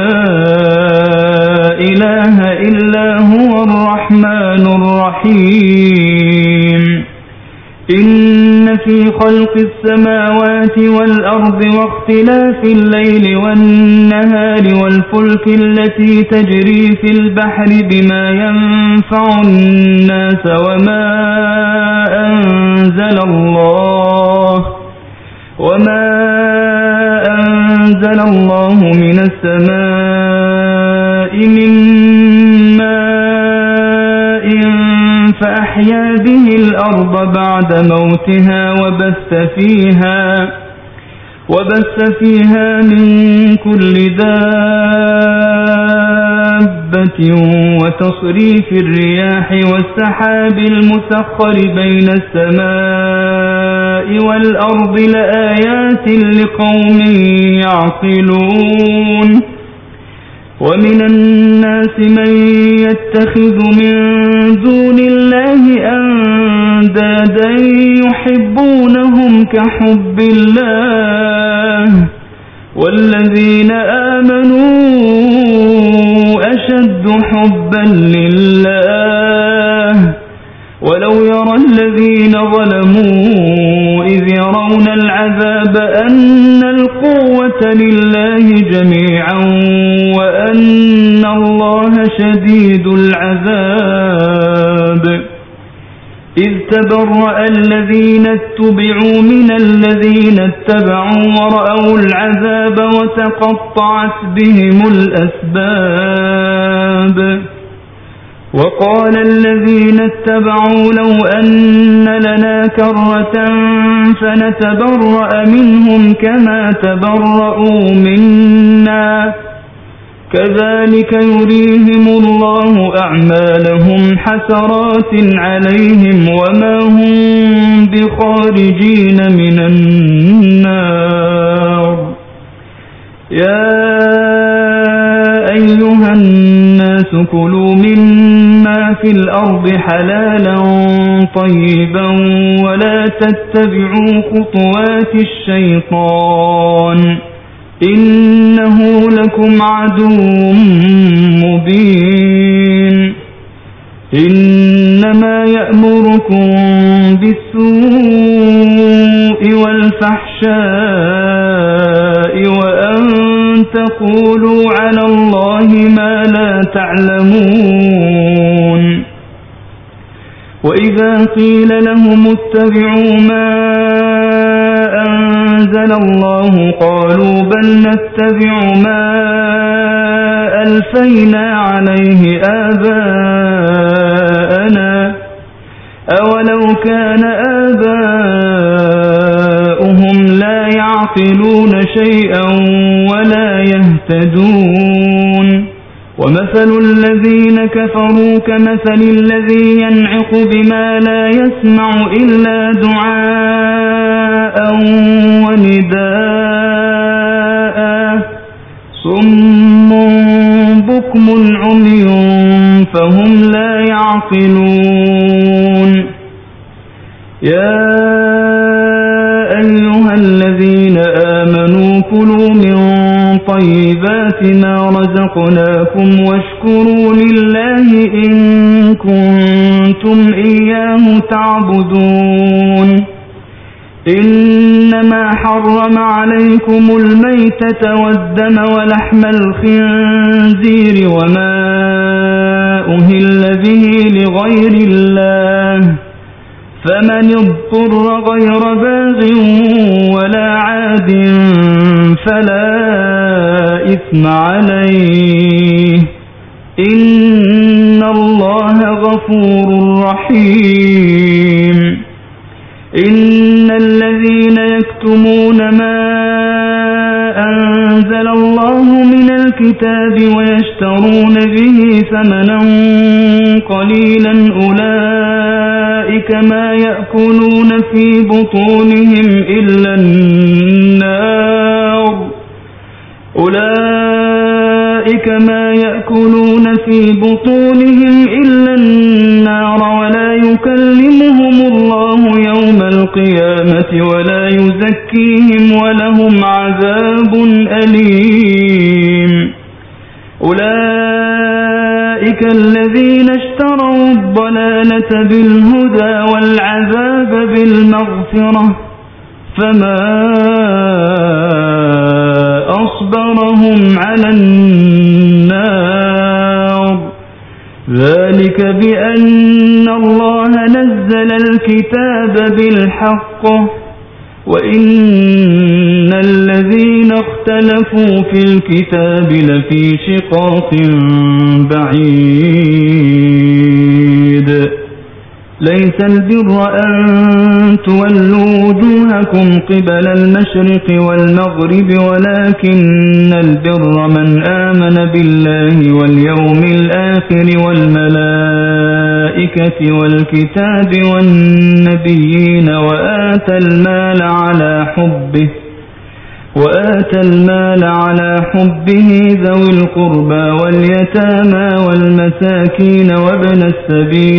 إله إلا هو الرحمن الرحيم في خلق السماوات والأرض واختلاف الليل والنهار والفلك التي تجري في البحر بما ينفع الناس وما أنزل الله وما أنزل الله من السماء من ماء فأحيا به الأرض بعد موتها وبث فيها وبث فيها من كل دابة وتصريف الرياح والسحاب المسخر بين السماء والأرض لآيات لقوم يعقلون ومن الناس من يتخذ من دون الله أندادا يحبونهم كحب الله والذين آمنوا أشد حبا لله ولو يرى الذين ظلموا إذ يرون العذاب أن القوة لله جميعا وأن الله شديد العذاب إذ تبرأ الذين اتبعوا من الذين اتبعوا ورأوا العذاب وتقطعت بهم الأسباب وقال الذين اتبعوا لو أن لنا كرة فنتبرأ منهم كما تبرأوا منا كذلك يريهم الله أعمالهم حسرات عليهم وما هم بخارجين من النار يا أيها الناس كلوا مما في الأرض حلالا طيبا ولا تتبعوا خطوات الشيطان إنه لكم عدو مبين إنما يأمركم بالسوء والفحشاء وأن تقولوا على الله ما لا تعلمون وإذا قيل لهم اتبعوا ما أنزل الله قالوا بل نتبع ما ألفينا عليه آباءنا أولو كان آباؤهم لا يعقلون شيئا ولا يهتدون ومثل الذين كفروا كمثل الذي ينعق بما لا يسمع إلا دعاء ونداء صم بكم عمي فهم لا يعقلون يا أيها الذين آمنوا كلوا من طيبات ما رزقناكم واشكروا لله إن كنتم إياه تعبدون إنما حرم عليكم الميتة والدم ولحم الخنزير وما أهل به لغير الله فمن اضطر غير باغ ولا عاد فلا إثم عليه إن الله غفور رحيم إن الذين يكتمون ما أنزل الله من الكتاب ويشترون به ثمنا قليلا أولئك ما يأكلون في بطونهم إلا النار أولئك ما يأكلون في بطونهم إلا النار ولا يكلمهم الله يوم القيامة ولا يزكيهم ولهم عذاب أليم أولئك الذين اشتروا الضلالة الجنة بالهدى والعذاب بالمغفرة فما أصبرهم على النار ذلك بأن الله نزل الكتاب بالحق وإن الذين اختلفوا في الكتاب لفي شقاق بعيد ليس البر أن تولوا وجوهكم قبل المشرق والمغرب ولكن البر من آمن بالله واليوم الآخر والملائكة والكتاب والنبيين وآتى المال على حبه وآتى المال على حبه ذوي القربى واليتامى والمساكين وابن السبيل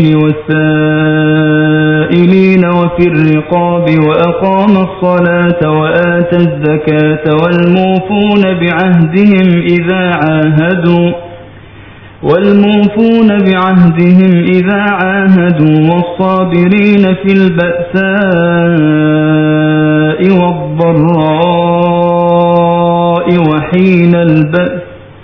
والسائلين وفي الرقاب وأقام الصلاة وآتى الزكاة والموفون بعهدهم إذا عاهدوا والموفون بعهدهم إذا عاهدوا والصابرين في البأساء والضراء وحين البأس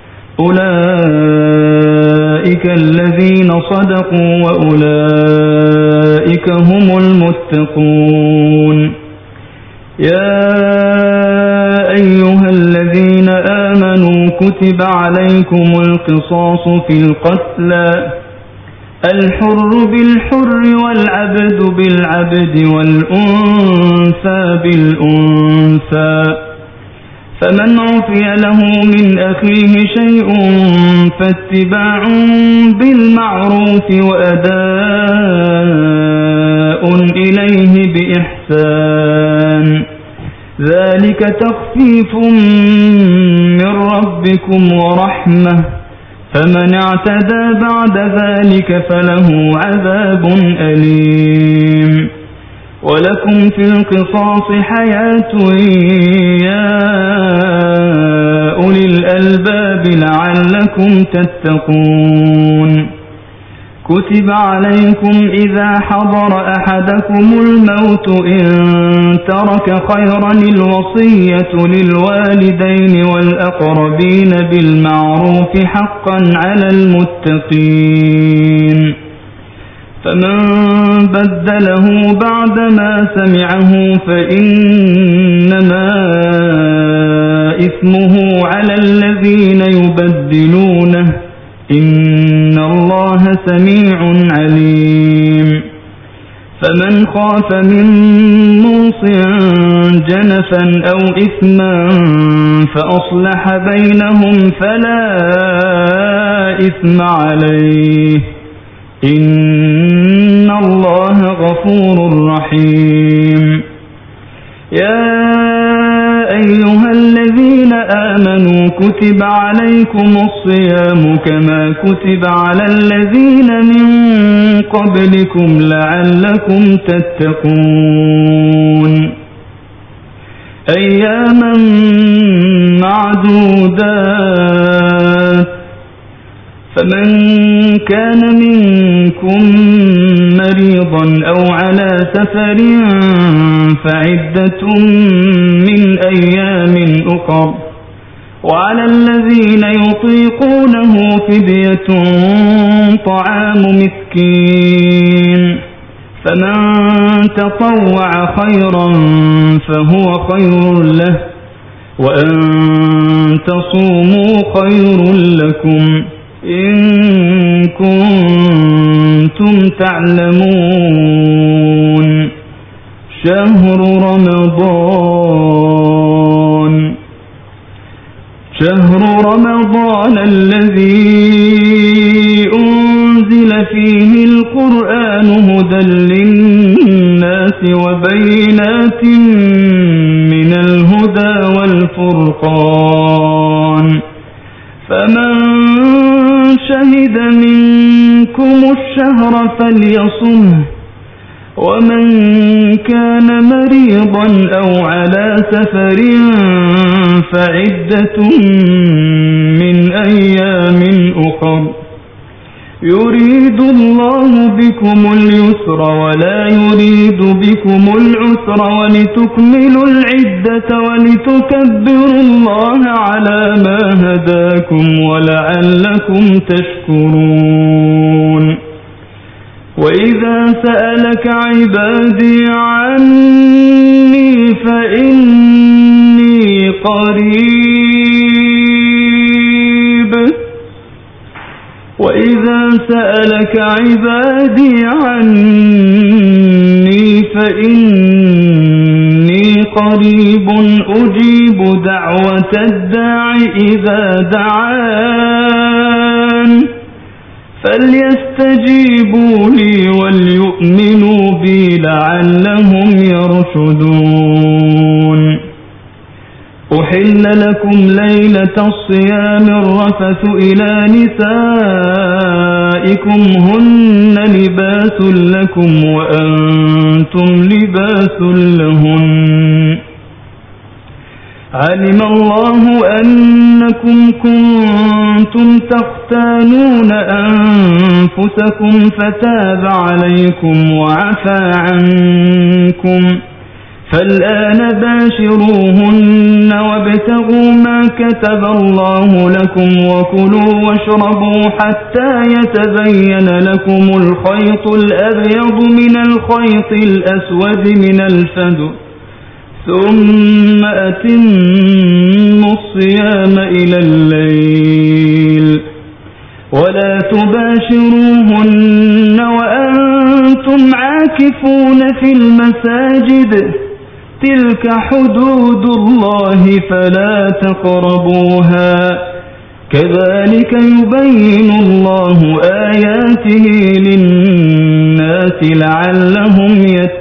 أولئك الذين صدقوا وأولئك هم المتقون يا أيها الذين آمنوا كتب عليكم القصاص في القتلى الحر بالحر والعبد بالعبد والأنثى بالأنثى فمن عفي له من أخيه شيء فاتباع بالمعروف وأداء إليه بإحسان ذلك تخفيف من ربكم ورحمة فمن اعتدى بعد ذلك فله عذاب أليم ولكم في القصاص حياة يا أولي الألباب لعلكم تتقون كتب عليكم إذا حضر أحدكم الموت إن ترك خيرا الوصية للوالدين والأقربين بالمعروف حقا على المتقين فمن بدله بعدما سمعه فإنما إثمه على الذين يبدلونه إن الله سميع عليم فمن خاف من موص جنفا أو إثما فأصلح بينهم فلا إثم عليه إن الله غفور رحيم يا أيها الذين آمنوا كتب عليكم الصيام كما كتب على الذين من قبلكم لعلكم تتقون أياما معدودات فمن كان منكم مريضا أو على سفر فعدة من أيام أخر وعلى الذين يطيقونه فدية طعام مسكين فمن تطوع خيرا فهو خير له وأن تصوموا خير لكم إن كنتم تعلمون شهر رمضان شهر رمضان الذي أنزل فيه القرآن هدى للناس وبينات من الهدى والفرقان فمن شهد منكم الشهر فليصمه ومن كان مريضا أو على سفر فعدة من أيام أخر يريد الله بكم اليسر ولا يريد بكم العسر ولتكملوا العدة ولتكبروا الله على ما هداكم ولعلكم تشكرون وإذا سألك عبادي عني فإني قريب وإذا سألك عبادي عني فإني قريب أجيب دعوة الداع إذا دعان فليستجيبوا لي وليؤمنوا بي لعلهم يرشدون أحل لكم ليلة الصيام الرفث إلى نسائكم هن لباس لكم وأنتم لباس لهن علم الله أنكم كنتم تختانون أنفسكم فتاب عليكم وعفى عنكم فالآن باشروهن وابتغوا ما كتب الله لكم وكلوا واشربوا حتى يتبين لكم الخيط الأبيض من الخيط الأسود من الفجر ثم أتموا الصيام إلى الليل ولا تباشروهن وأنتم عاكفون في المساجد تلك حدود الله فلا تقربوها كذلك يبين الله آياته للناس لعلهم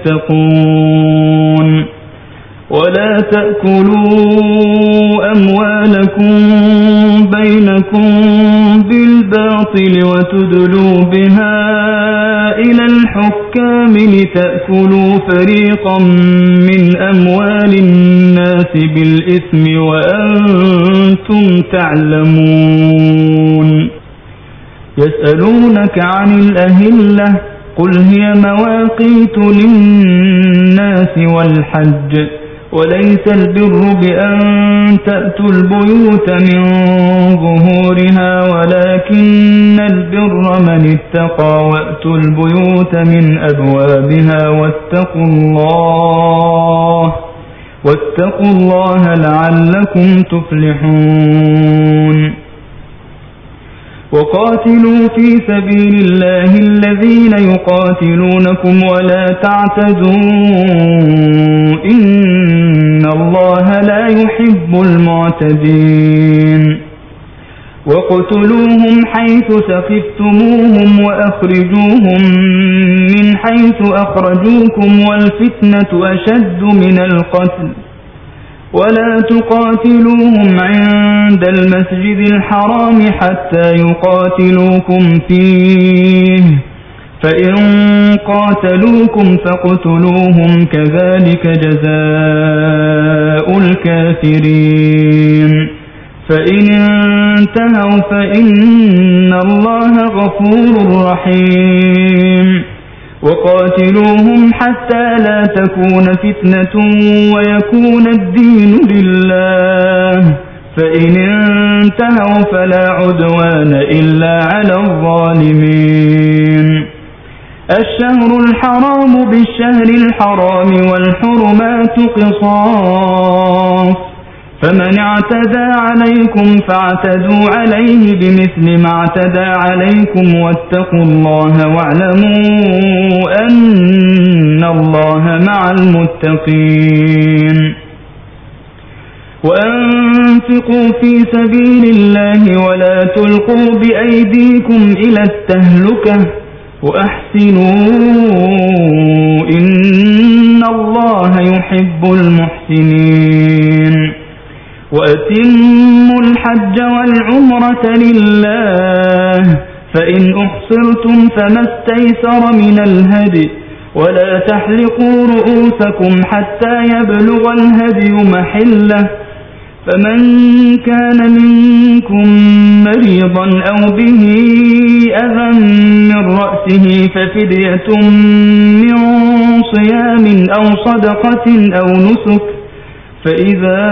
يتقون ولا تأكلوا أموالكم بينكم بالباطل وتدلوا بها إلى الحكام لتأكلوا فريقا من أموال الناس بالإثم وأنتم تعلمون يسألونك عن الأهلة قل هي مواقيت للناس والحج وليس البر بأن تأتوا البيوت من ظهورها ولكن البر من اتقى وأتوا البيوت من أبوابها واتقوا الله واتقوا الله لعلكم تفلحون وقاتلوا في سبيل الله الذين يقاتلونكم ولا تعتدوا إن الله لا يحب المعتدين وقتلوهم حيث ثقفتموهم وأخرجوهم من حيث أخرجوكم والفتنة أشد من القتل ولا تقاتلوهم عند المسجد الحرام حتى يقاتلوكم فيه فإن قاتلوكم فاقتلوهم كذلك جزاء الكافرين فإن انتهوا فإن الله غفور رحيم وقاتلوهم حتى لا تكون فتنة ويكون الدين لله فإن انتهوا فلا عدوان إلا على الظالمين الشهر الحرام بالشهر الحرام والحرمات قصاص فمن اعتدى عليكم فاعتدوا عليه بمثل ما اعتدى عليكم واتقوا الله واعلموا أن الله مع المتقين وأنفقوا في سبيل الله ولا تلقوا بأيديكم إلى التهلكة وأحسنوا إن الله يحب المحسنين وأتموا الحج والعمرة لله فإن أحصرتم فما استيسر من الهدي ولا تحلقوا رؤوسكم حتى يبلغ الهدي محله فمن كان منكم مريضا أو به أذى من رأسه ففدية من صيام أو صدقة أو نسك، فإذا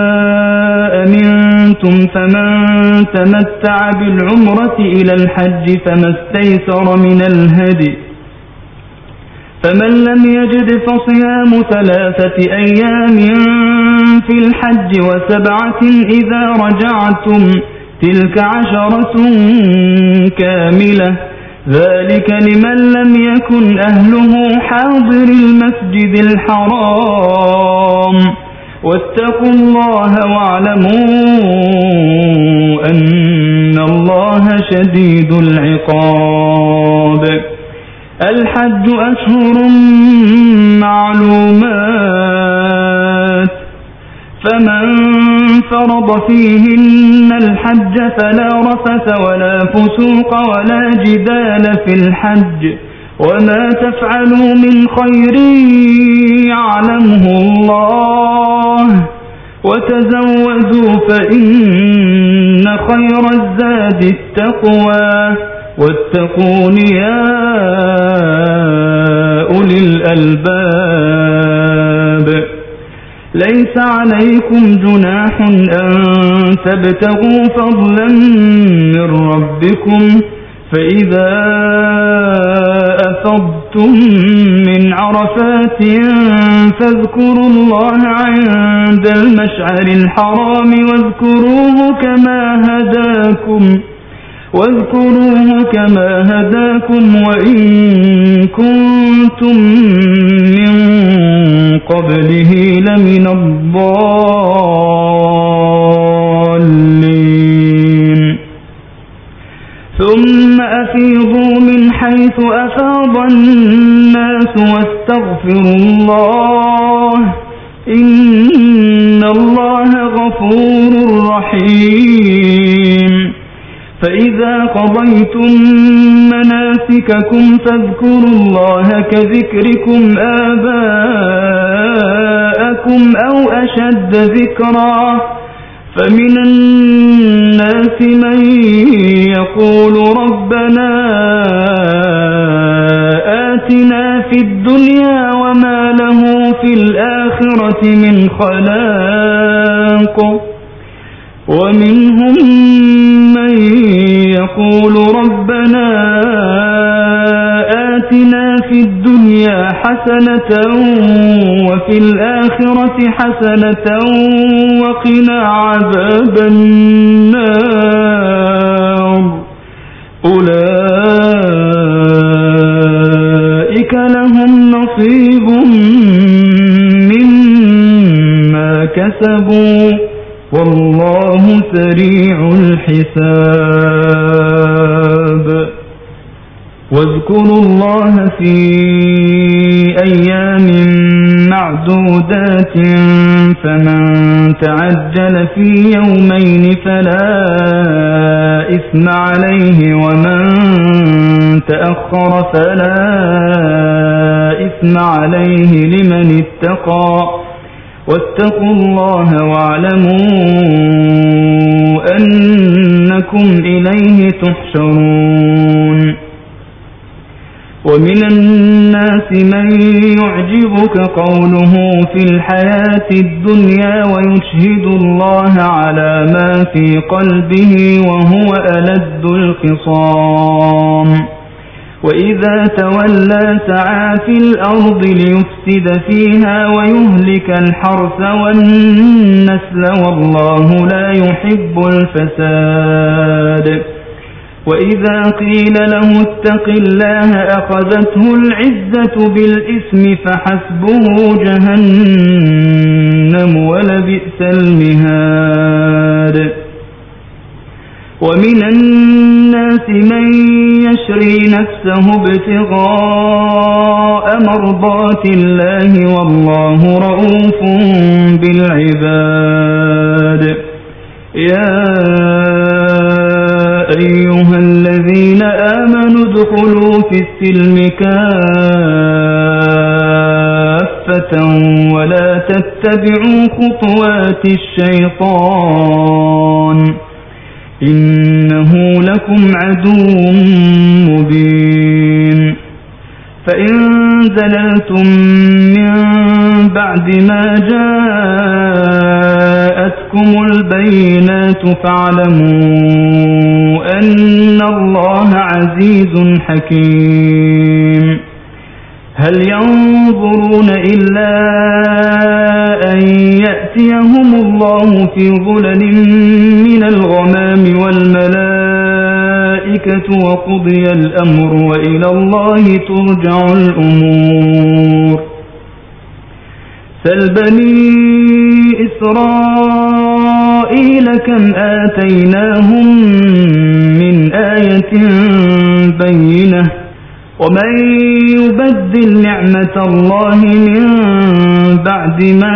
أمنتم فمن تمتع بالعمرة إلى الحج فما استيسر من الهدي، فمن لم يجد فصيام ثلاثة أيام في الحج وسبعة إذا رجعتم تلك عشرة كاملة، ذلك لمن لم يكن أهله حاضر المسجد الحرام، واتقوا الله واعلموا أن الله شديد العقاب. الحج أشهر معلومات، فمن فرض فيهن الحج فلا رفث ولا فسوق ولا جدال في الحج، وما تفعلوا من خير يعلمه الله، وتزودوا فإن خير الزاد التقوى، واتقون يا أولي الألباب. ليس عليكم جناح أن تبتغوا فضلا من ربكم، فإذا أفضتم من عرفات فاذكروا الله عند المشعر الحرام واذكروه كما هداكم واذكروه كما هداكم وإن كنتم من قبله لمن الضالين. ثم أفيضوا من حيث أفاض الناس واستغفروا الله إن الله غفور رحيم. فإذا قضيتم مناسككم فاذكروا الله كذكركم آباءكم أو أشد ذكرا، فمن الناس من يقول ربنا آتنا في الدنيا وما له في الآخرة من خلاق، ومنهم من يقول ربنا آتنا في الدنيا حسنة وفي الآخرة حسنة وقنا عذاب النار. أولئك لهم نصيب مما كسبوا والله سريع الحساب. واذكروا الله في أيام معدودات، فمن تعجل في يومين فلا إثم عليه ومن تأخر فلا إثم عليه لمن اتقى، واتقوا الله واعلموا أنكم إليه تحشرون. ومن الناس من يعجبك قوله في الحياة الدنيا ويشهد الله على ما في قلبه وهو ألد الخصام، وإذا تولى سعى في الأرض ليفسد فيها ويهلك الحرث والنسل والله لا يحب الفساد. وإذا قيل له اتق الله أخذته العزة بالإثم فحسبه جهنم ولبئس المهاد. ومن الناس من يشري نفسه ابتغاء مرضات الله والله رؤوف بالعباد. يا أيها الذين آمنوا ادخلوا في السلم كافة كافة ولا تتبعوا خطوات الشيطان إنه لكم عدو مبين فإن زللتم من بعد ما جاءتكم البينات فاعلموا أن الله عزيز حكيم هل ينظرون إلا أن يأتيهم الله في ظلل من الغمام والملائكة وقضي الأمر وإلى الله ترجع الأمور سل بني إسرائيل كم آتيناهم من آية بينة ومن يبدل نعمة الله من بعد ما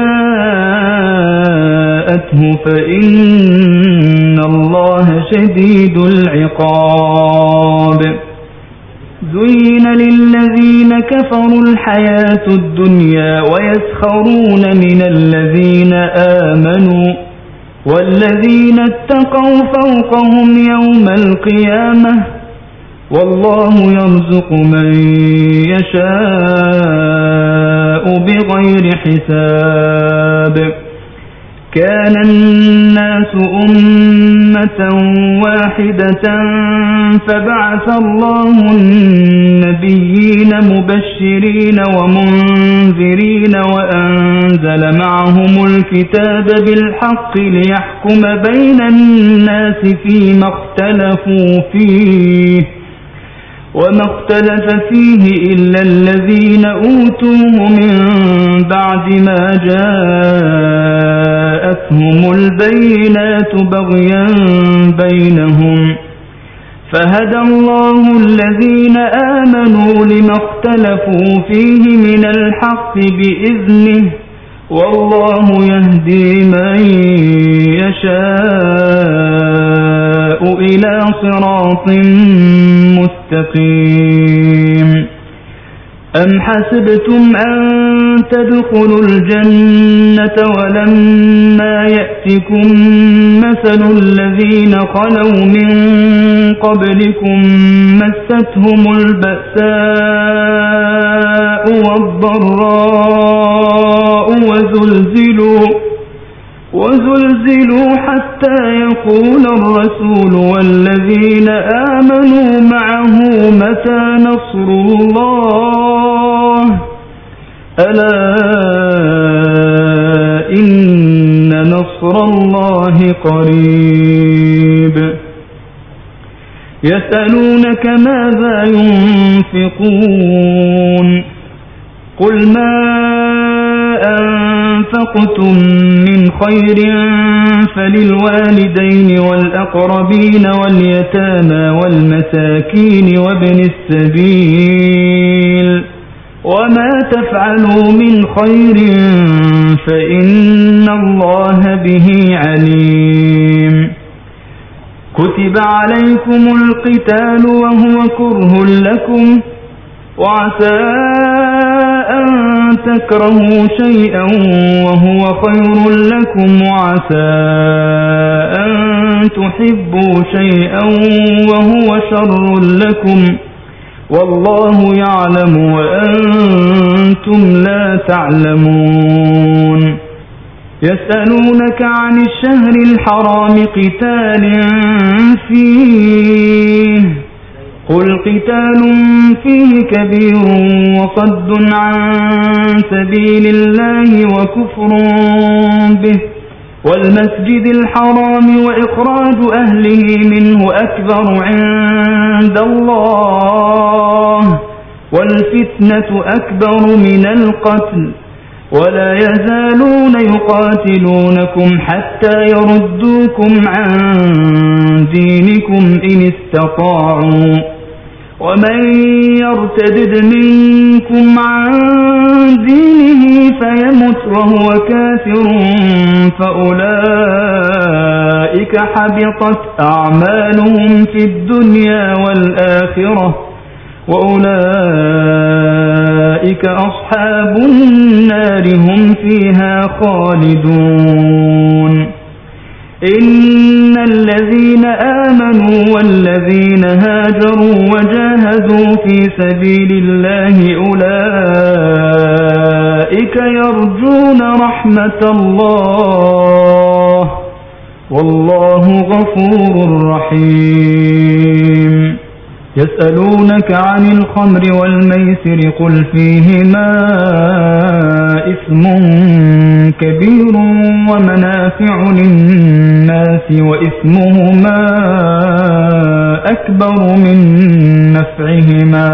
جاءته فإن الله شديد العقاب زين للذين كفروا الحياة الدنيا ويسخرون من الذين آمنوا والذين اتقوا فوقهم يوم القيامة والله يرزق من يشاء بغير حساب كان الناس أمة واحدة فبعث الله النبيين مبشرين ومنذرين وأنزل معهم الكتاب بالحق ليحكم بين الناس فيما اختلفوا فيه وما اختلف فيه إلا الذين أوتوه من بعد ما جاءتهم البينات بغيا بينهم فهدى الله الذين آمنوا لما اختلفوا فيه من الحق بإذنه والله يهدي من يشاء إلى صراط مستقيم أم حسبتم أن تدخلوا الجنة ولما يأتكم مثل الذين خلوا من قبلكم مستهم البأساء والضراء وزلزلوا وزلزلوا حتى يقول الرسول والذين آمنوا معه متى نصر الله ألا إن نصر الله قريب يسألونك ماذا ينفقون قل ما أنفقتم من خير فللوالدين والأقربين واليتامى والمساكين وابن السبيل وما تفعلوا من خير فإن الله به عليم كتب عليكم القتال وهو كره لكم وعسى أن تكرهوا شيئا وهو خير لكم وعسى أن تحبوا شيئا وهو شر لكم والله يعلم وأنتم لا تعلمون يسألونك عن الشهر الحرام قتال فيه قل قتال فيه كبير وصد عن سبيل الله وكفر به والمسجد الحرام وإخراج أهله منه أكبر عند الله والفتنة أكبر من القتل ولا يزالون يقاتلونكم حتى يردوكم عن دينكم إن استطاعوا ومن يرتدد منكم عن دينه فيمت وهو كافر فأولئك حبطت أعمالهم في الدنيا والآخرة وأولئك أصحاب النار هم فيها خالدون. إن الذين آمنوا والذين هاجروا وجاهدوا في سبيل الله أولئك يرجون رحمة الله والله غفور رحيم. يسألونك عن الخمر والميسر قل فيهما إثم كبير ومنافع للناس وإثمهما أكبر من نفعهما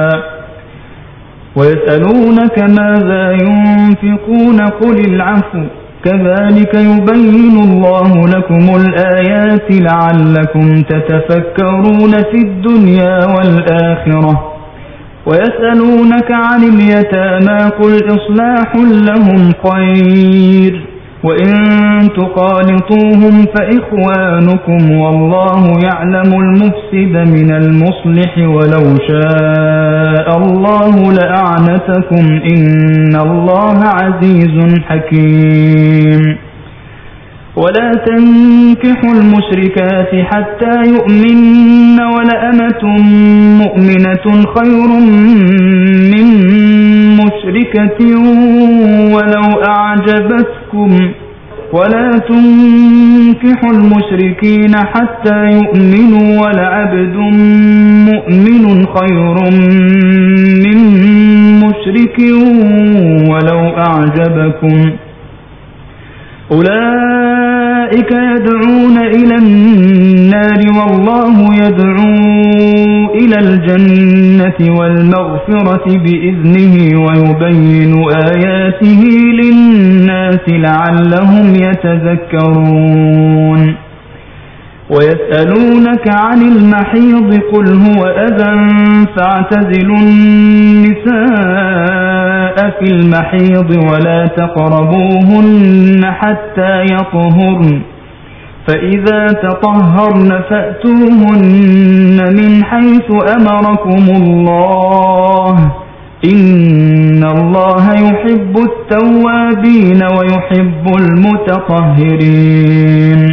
ويسألونك ماذا ينفقون قل العفو كذلك يبين الله لكم الآيات لعلكم تتفكرون في الدنيا والآخرة. ويسألونك عن اليتامى قل إصلاح لهم خير وإن تخالطوهم فإخوانكم والله يعلم المفسد من المصلح ولو شاء الله لأعنتكم إن الله عزيز حكيم. ولا تنكحوا المشركات حتى يؤمن ولأمة مؤمنة خير من مشركة ولو أعجبتكم ولا تنكحوا المشركين حتى يؤمنوا ولعبد مؤمن خير من مشرك ولو أعجبكم أولئك يدعون إلى النار والله يدعو إلى الجنة والمغفرة بإذنه ويبين آياته للناس لعلهم يتذكرون. ويسألونك عن المحيض قل هو أذى فاعتزلوا النساء في المحيض ولا تقربوهن حتى يطهرن فإذا تطهرن فأتوهن من حيث أمركم الله إن الله يحب التوابين ويحب المتطهرين.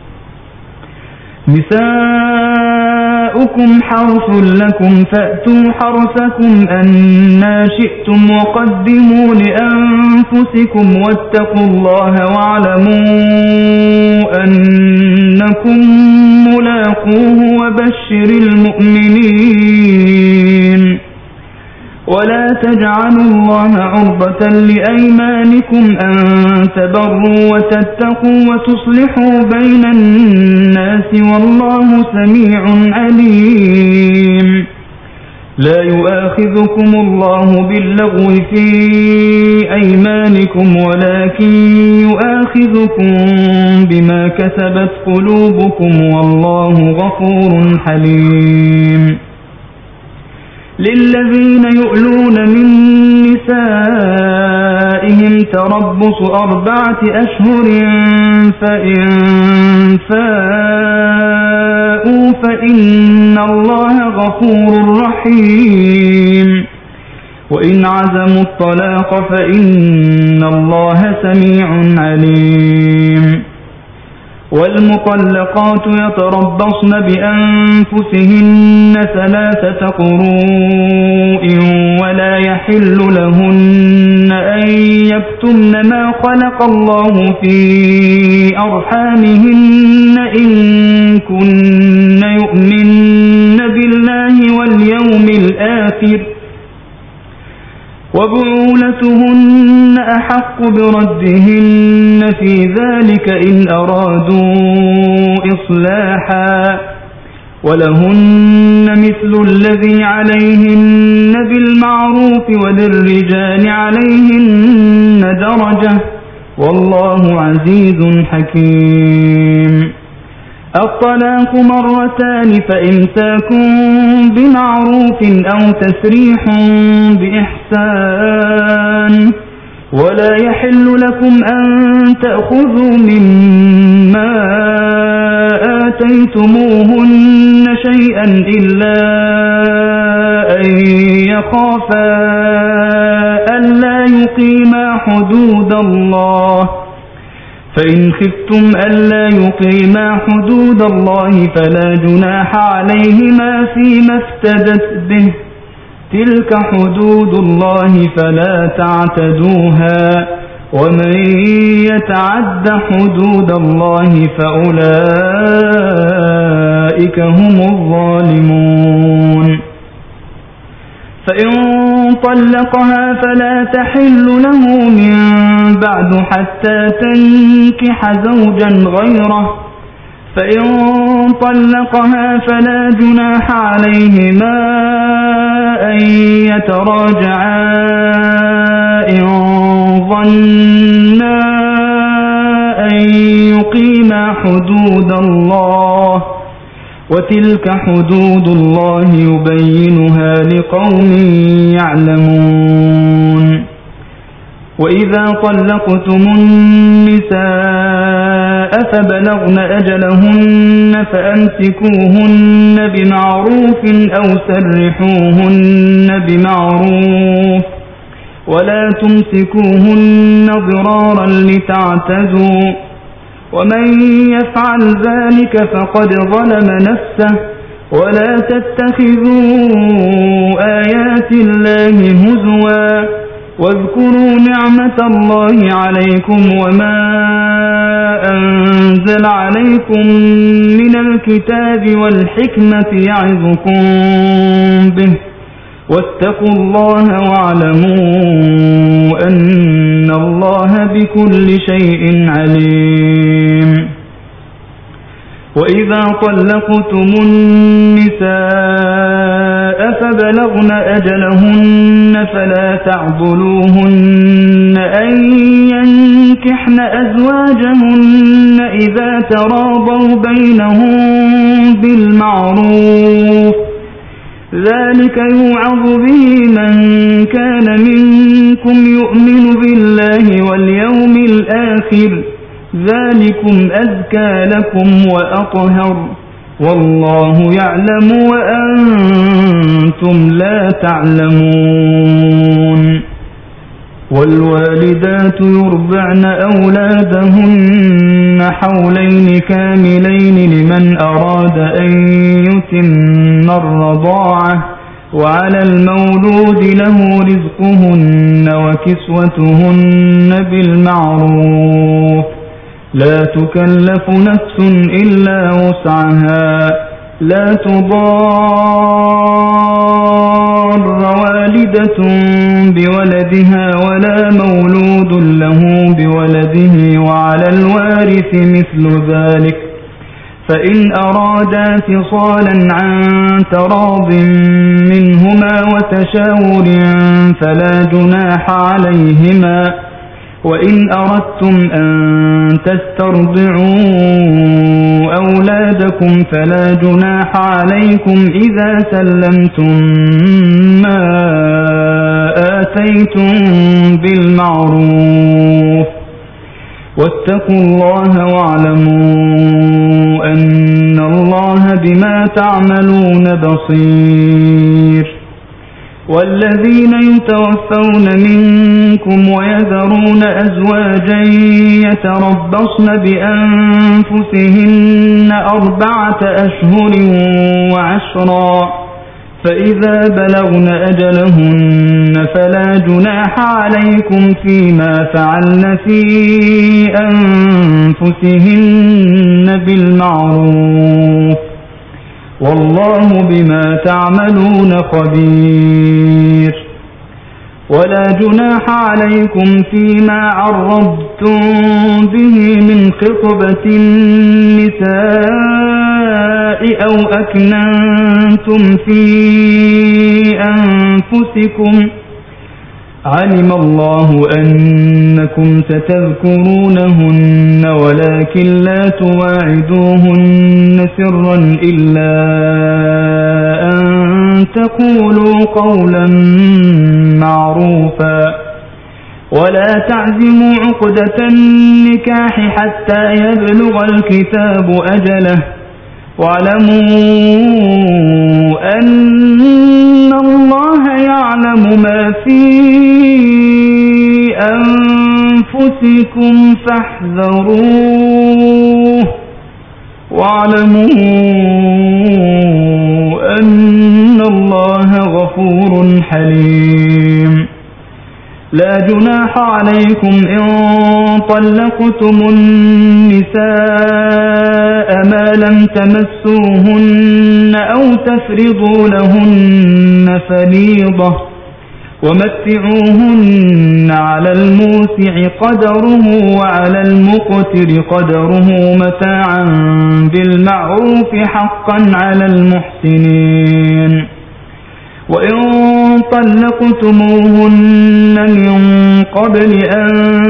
نساؤكم حرث لكم فأتوا حرثكم أنى شئتم وقدموا لأنفسكم واتقوا الله واعلموا أنكم ملاقوه وبشر المؤمنين. ولا تجعلوا الله عرضة لأيمانكم أن تبروا وتتقوا وتصلحوا بين الناس والله سميع عليم. لا يؤاخذكم الله باللغو في أيمانكم ولكن يؤاخذكم بما كسبت قلوبكم والله غفور حليم. للذين يؤلون من نسائهم تربص أربعة أشهر فإن فاءوا فإن الله غفور رحيم. وإن عزموا الطلاق فإن الله سميع عليم. والمطلقات يتربصن بأنفسهن ثلاثة قروء ولا يحل لهن أن يكتمن ما خلق الله في أرحامهن إن كن يؤمن بالله واليوم الآخر وبعولتهن أحق بردهن في ذلك إن أرادوا إصلاحا ولهن مثل الذي عليهن بالمعروف وللرجال عليهن درجة والله عزيز حكيم. الطلاق مرتان فإمساك بمعروف أو تسريح بإحسان ولا يحل لكم أن تأخذوا مما آتيتموهن شيئا إلا أن حدود الله. فإن خفتم ألا يقيما حدود الله فلا جناح عليهما فيما افتدت به، تلك حدود الله فلا تعتدوها، ومن يتعد حدود الله فأولئك هم الظالمون. فإن طلقها فلا تحل له من بعد حتى تنكح زوجا غيره، فإن طلقها فلا جناح عليهما أن يتراجعا إن ظنا أن يقيما حدود الله، وتلك حدود الله يبينها لقوم يعلمون. وإذا طلقتم النساء فبلغن أجلهن فأمسكوهن بمعروف أو سرحوهن بمعروف، ولا تمسكوهن ضرارا لتعتدوا، ومن يفعل ذلك فقد ظلم نفسه. ولا تتخذوا آيات الله هزوا، واذكروا نعمة الله عليكم وما أنزل عليكم من الكتاب والحكمة يعظكم به، واتقوا الله واعلموا أن الله بكل شيء عليم. وإذا طلقتم النساء فبلغن أجلهن فلا تعضلوهن أن ينكحن أزواجهن إذا تراضوا بينهم بالمعروف، ذلك يوعظ به من كان منكم يؤمن بالله واليوم الآخر، ذلكم أزكى لكم وأطهر، والله يعلم وأنتم لا تعلمون. والوالدات يرضعن أولادهن حولين كاملين لمن أراد أن يتم الرضاعة، وعلى المولود له رزقهن وكسوتهن بالمعروف، لا تكلف نفس إلا وسعها، لا تضار والدة بولدها ولا مولود له بولده، وعلى الوارث مثل ذلك، فإن أرادا فصالا عن تراض منهما وتشاور فلا جناح عليهما. وإن أردتم أن تسترضعوا أولادكم فلا جناح عليكم إذا سلمتم ما آتيتم بالمعروف، واتقوا الله واعلموا أن الله بما تعملون بصير. والذين يتوفون منكم ويذرون أزواجا يتربصن بأنفسهن أربعة أشهر وعشرا، فإذا بلغن أجلهن فلا جناح عليكم فيما فعلن في أنفسهن بالمعروف، والله بما تعملون خبير. ولا جناح عليكم فيما عرضتم به من خطبة النساء أو أكننتم في أنفسكم، علم الله أنكم ستذكرونهن ولكن لا تواعدوهن سرا إلا أن تقولوا قولا معروفا، ولا تعزموا عقدة النكاح حتى يبلغ الكتاب أجله، واعلموا أن الله يعلم ما في أنفسكم فاحذروه واعلموا أن الله غفور حليم. لا جناح عليكم إن طلقتم النساء ما لم تمسوهن أو تفرضوا لهن فريضة ومتعوهن على الموسع قدره وعلى المقتر قدره متاعا بالمعروف حقا على المحسنين. وإن طلقتموهن من قبل أن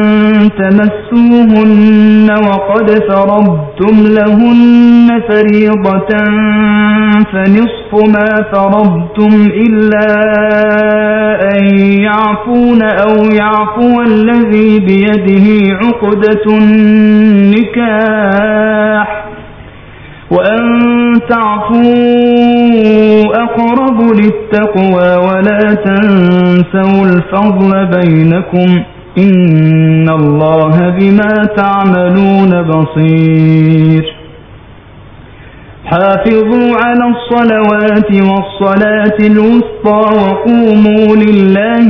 تمسوهن وقد فرضتم لهن فريضة فنصف ما فرضتم إلا أن يعفون أو يعفو الذي بيده عقدة النكاح وأن تعفوا أقرب للتقوى ولا تنسوا الفضل بينكم إن الله بما تعملون بصير. حافظوا على الصلوات والصلاة الوسطى وقوموا لله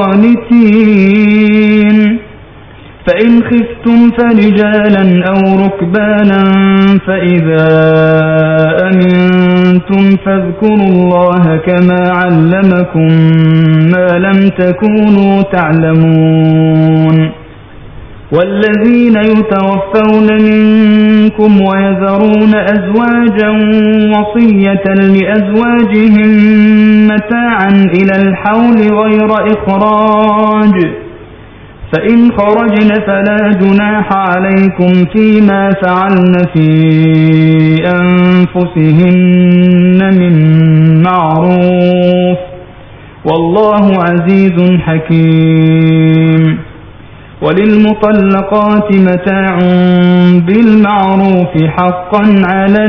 قانتين. فإن خفتم فرجالا أو ركبانا فإذا أمنتم فاذكروا الله كما علمكم ما لم تكونوا تعلمون. والذين يتوفون منكم ويذرون أزواجا وصية لأزواجهم متاعا إلى الحول غير إخراج فإن خرجن فلا جناح عليكم فيما فعلن في أنفسهن من معروف والله عزيز حكيم. وللمطلقات متاع بالمعروف حقا على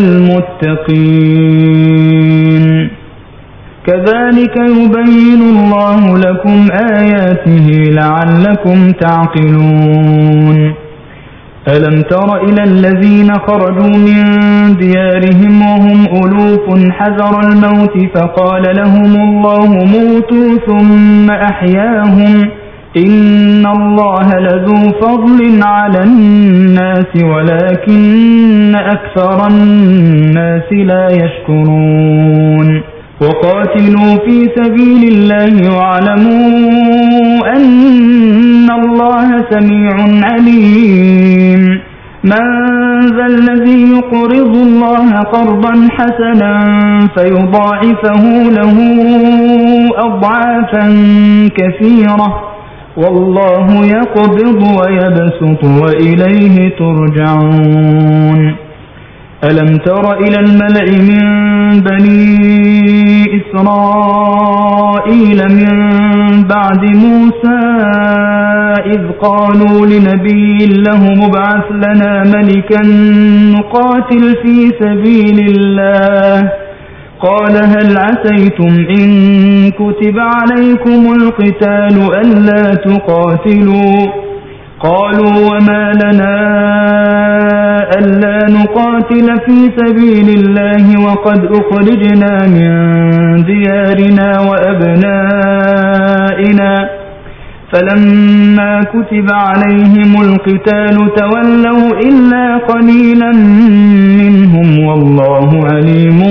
المتقين. كذلك يبين الله لكم آياته لعلكم تعقلون. ألم تر إلى الذين خرجوا من ديارهم وهم ألوف حذر الموت فقال لهم الله موتوا ثم أحياهم إن الله لذو فضل على الناس ولكن أكثر الناس لا يشكرون. وقاتلوا في سبيل الله واعلموا أن الله سميع عليم. من ذا الذي يقرض الله قرضا حسنا فيضاعفه له أضعافا كثيرة والله يقبض ويبسط وإليه ترجعون. ألم تر إلى الملأ من بني إسرائيل من بعد موسى إذ قالوا لنبي له مبعث لنا ملكا نقاتل في سبيل الله قال هل عسيتم إن كتب عليكم القتال ألا تقاتلوا قالوا وما لنا ألا نقاتل في سبيل الله وقد أخرجنا من ديارنا وأبنائنا فلما كتب عليهم القتال تولوا إلا قليلا منهم والله عليم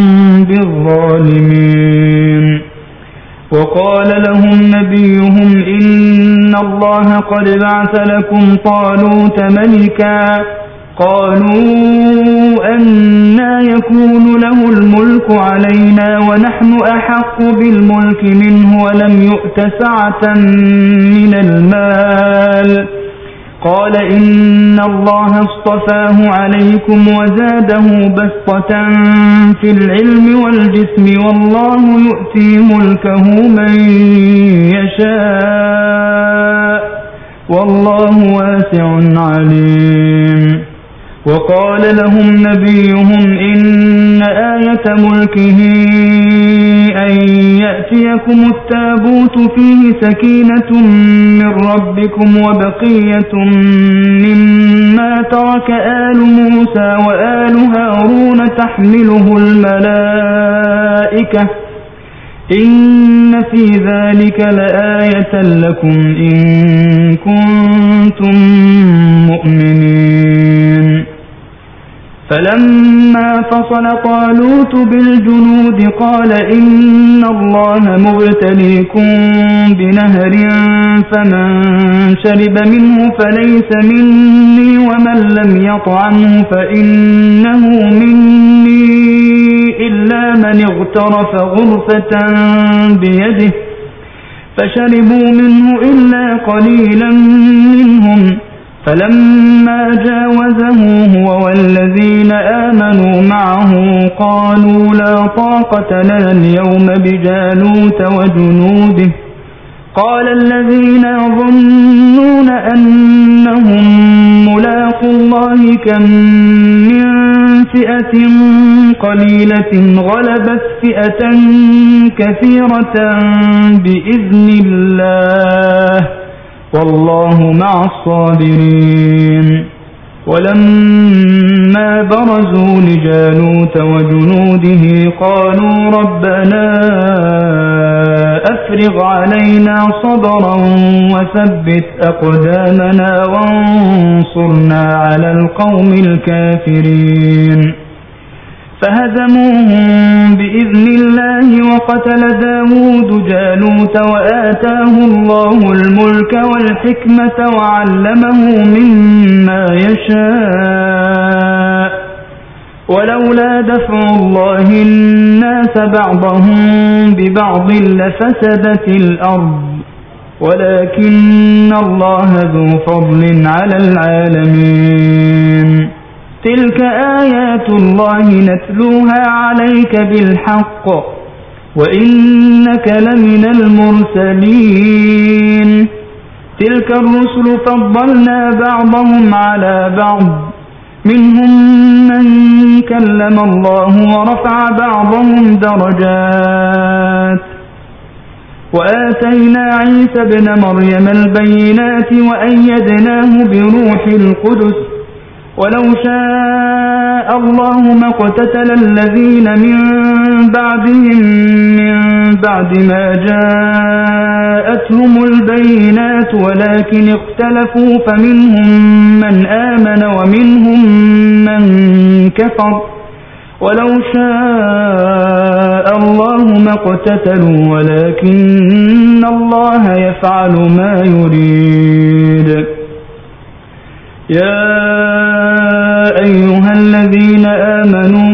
بالظالمين. وقال لهم نبيهم إن الله قد بعث لكم طالوت ملكا قالوا أنى يكون له الملك علينا ونحن أحق بالملك منه ولم يؤت سعة من المال قال إن الله اصطفاه عليكم وزاده بسطة في العلم والجسم والله يؤتي ملكه من يشاء والله واسع عليم. وقال لهم نبيهم إن آية ملكه أن يأتيكم التابوت فيه سكينة من ربكم وبقية مما ترك آل موسى وآل هارون تحمله الملائكة إن في ذلك لآية لكم إن كنتم مؤمنين. فلما فصل طالوت بالجنود قال إن الله مبتليكم بنهر فمن شرب منه فليس مني ومن لم يطعمه فإنه مني إلا من اغترف غرفة بيده فشربوا منه إلا قليلا منهم. فلما جاوزه هو والذين آمنوا معه قالوا لا طاقة لنا اليوم بجالوت وجنوده. قال الذين يظنون أنهم ملاقو الله كم من فئة قليلة غلبت فئة كثيرة بإذن الله والله مع الصابرين. ولما برزوا لجالوت وجنوده قالوا ربنا أفرغ علينا صبرا وثبت أقدامنا وانصرنا على القوم الكافرين. فهزموهم بإذن الله وقتل داود جالوت وآتاه الله الملك والحكمة وعلمه مما يشاء ولولا دفع الله الناس بعضهم ببعض لفسدت الأرض ولكن الله ذو فضل على العالمين. تلك آيات الله نتلوها عليك بالحق وإنك لمن المرسلين. تلك الرسل فضلنا بعضهم على بعض منهم من كلم الله ورفع بعضهم درجات وآتينا عيسى ابن مريم البينات وأيدناه بروح القدس ولو شاء الله ما اقتتل الذين من بعدهم من بعد ما جاءتهم البينات ولكن اختلفوا فمنهم من آمن ومنهم من كفر ولو شاء الله ما اقتتلوا ولكن الله يفعل ما يريد. يا أيها الذين آمنوا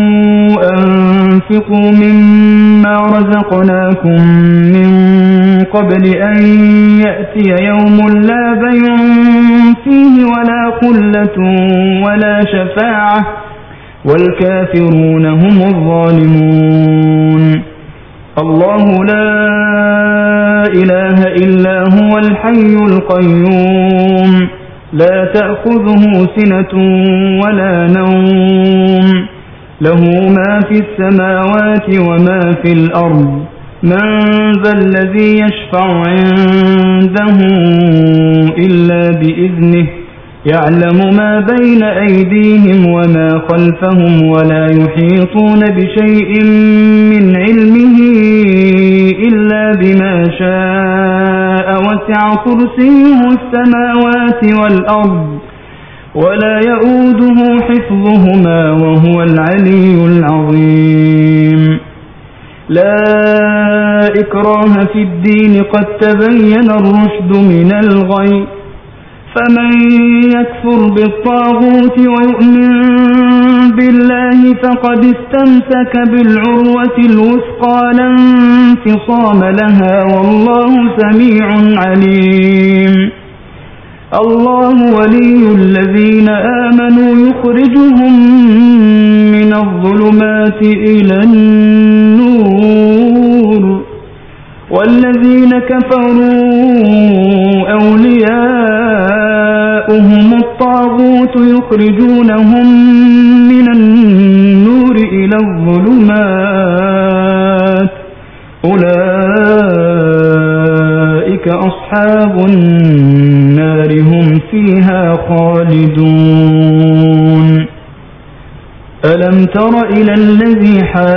أنفقوا مما رزقناكم من قبل أن يأتي يوم لا بيع فيه ولا خلة ولا شفاعة والكافرون هم الظالمون. الله لا إله إلا هو الحي القيوم لا تأخذه سنة ولا نوم له ما في السماوات وما في الأرض من ذا الذي يشفع عنده إلا بإذنه يعلم ما بين أيديهم وما خلفهم ولا يحيطون بشيء من علمه إلا بما شاء وسع كرسيه السماوات والأرض ولا يؤوده حفظهما وهو العلي العظيم. لا إكراه في الدين قد تبين الرشد من الغي فمن يكفر بالطاغوت ويؤمن بالله فقد استمسك بالعروة الوثقى لا انفصام لها والله سميع عليم. الله ولي الذين آمنوا يخرجهم من الظلمات إلى النور والذين كفروا أولياؤهم الطاغوت يخرجونهم من النور إلى الظلمات أولئك أصحاب النار هم فيها خالدون. ألم تر إلى الذي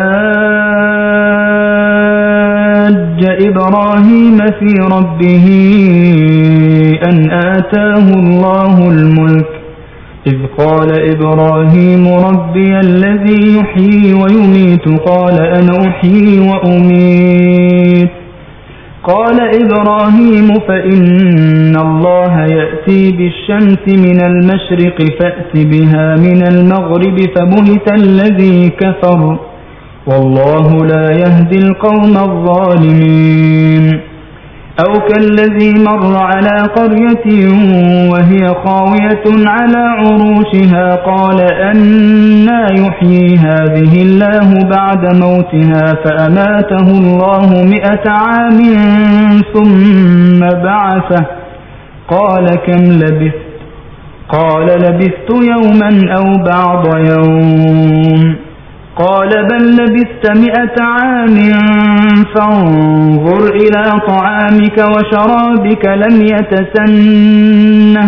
حاج إبراهيم في ربه أن آتاه الله الملك إذ قال إبراهيم ربي الذي يحيي ويميت قال أنا أحيي وأميت قال إبراهيم فإن الله يأتي بالشمس من المشرق فأت بها من المغرب فبهت الذي كفر والله لا يهدي القوم الظالمين. أو كالذي مر على قرية وهي خاوية على عروشها قال أنى يحيي هذه الله بعد موتها فأماته الله مئة عام ثم بعثه قال كم لبثت قال لبثت يوما أو بعض يوم قال بل لبثت مئة عام فانظر إلى طعامك وشرابك لم يتسنه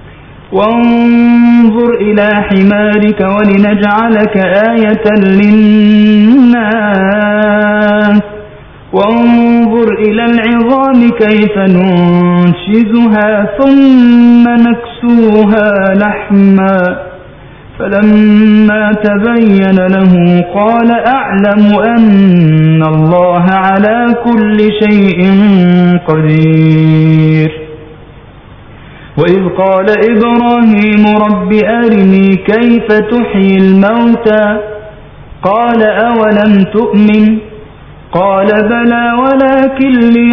وانظر إلى حمارك ولنجعلك آية للناس وانظر إلى العظام كيف ننشزها ثم نكسوها لحما فلما تبين له قال أعلم أن الله على كل شيء قدير. وإذ قال إبراهيم رب أرني كيف تحيي الموتى قال أولم تؤمن قال بلى ولكن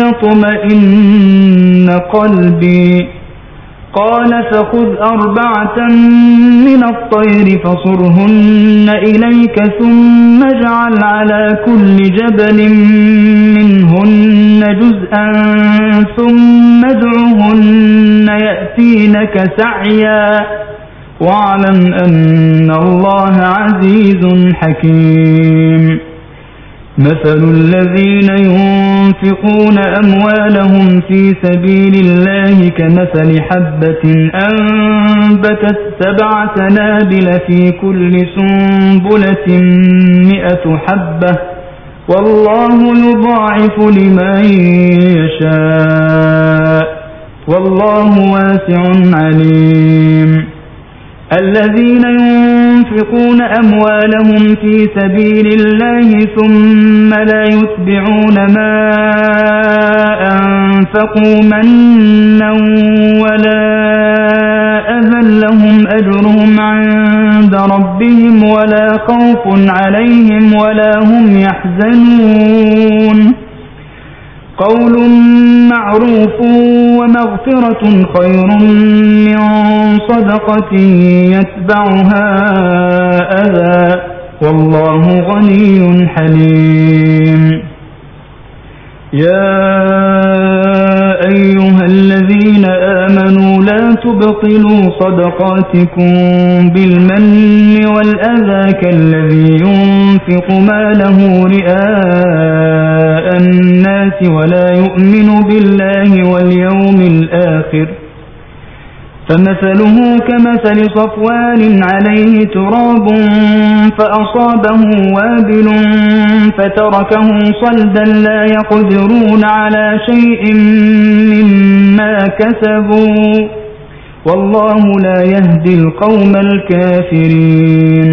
ليطمئن قلبي قال فخذ أربعة من الطير فصرهن إليك ثم اجعل على كل جبل منهن جزءا ثم ادعهن يأتينك سعيا واعلم أن الله عزيز حكيم. مثل الذين ينفقون أموالهم في سبيل الله كمثل حبة أنبتت سبع سنابل في كل سنبلة مئة حبة والله يضاعف لمن يشاء والله واسع عليم. الذين ينفقون أموالهم في سبيل الله ثم لا يتبعون ما أنفقوا منا ولا أذى لهم أجرهم عند ربهم ولا خوف عليهم ولا هم يحزنون. قول معروف ومغفرة خير من صدقة يتبعها أذى والله غني حليم. يا أيها الذين آمنوا لا تبطلوا صدقاتكم بالمن والأذى كالذي ينفق ماله رئاء الناس ولا يؤمن بالله واليوم الآخر فمثله كمثل صفوان عليه تراب فأصابه وابل فتركه صلدا لا يقدرون على شيء مما كسبوا والله لا يهدي القوم الكافرين.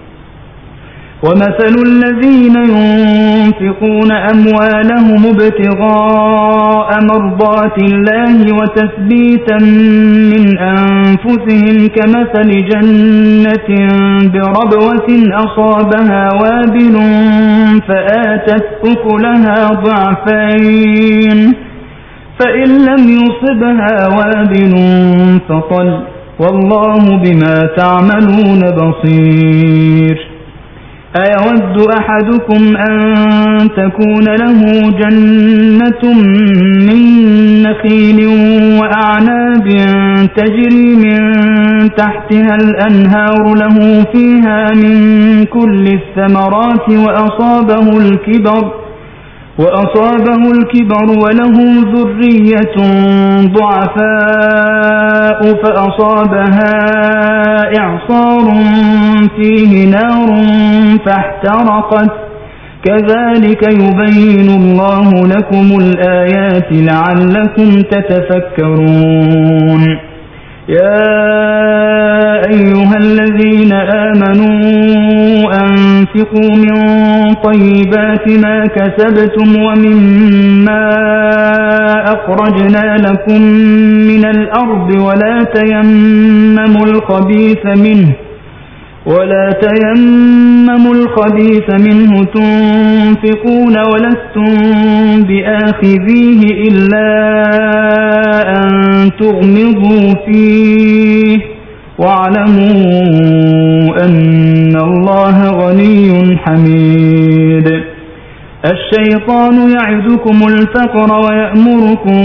ومثل الذين ينفقون أموالهم ابتغاء مرضات الله وتثبيتا من أنفسهم كمثل جنة بربوة أصابها وابل فآتت أكلها ضعفين فإن لم يصبها وابل فطل والله بما تعملون بصير. أيود أحدكم أن تكون له جنة من نخيل وأعناب تجري من تحتها الأنهار له فيها من كل الثمرات وأصابه الكبر وأصابه الكبر وله ذرية ضعفاء فأصابها إعصار فيه نار فاحترقت كذلك يبين الله لكم الآيات لعلكم تتفكرون يا أيها الذين آمنوا أنفقوا من طيبات ما كسبتم ومما أخرجنا لكم من الأرض ولا تيمموا الخبيث منه ولا تيمموا الخبيث منه تنفقون ولستم بآخذيه إلا أن تغمضوا فيه واعلموا أن الله غني حميد الشيطان يعدكم الفقر ويأمركم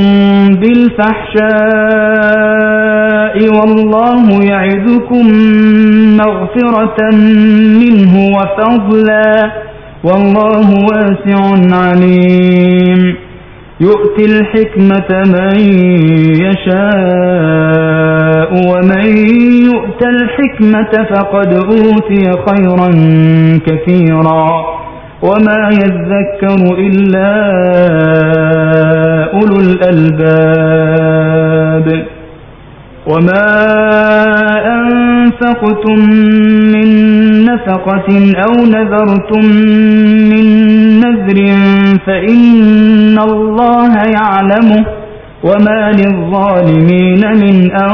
بالفحشاء والله يعدكم مغفرة منه وفضلا والله واسع عليم يؤتي الحكمة من يشاء ومن يؤت الحكمة فقد أوتي خيرا كثيرا وما يذكر إلا أولو الألباب وما أنفقتم من نفقة أو نذرتم من نذر فإن الله يعلمه وما للظالمين من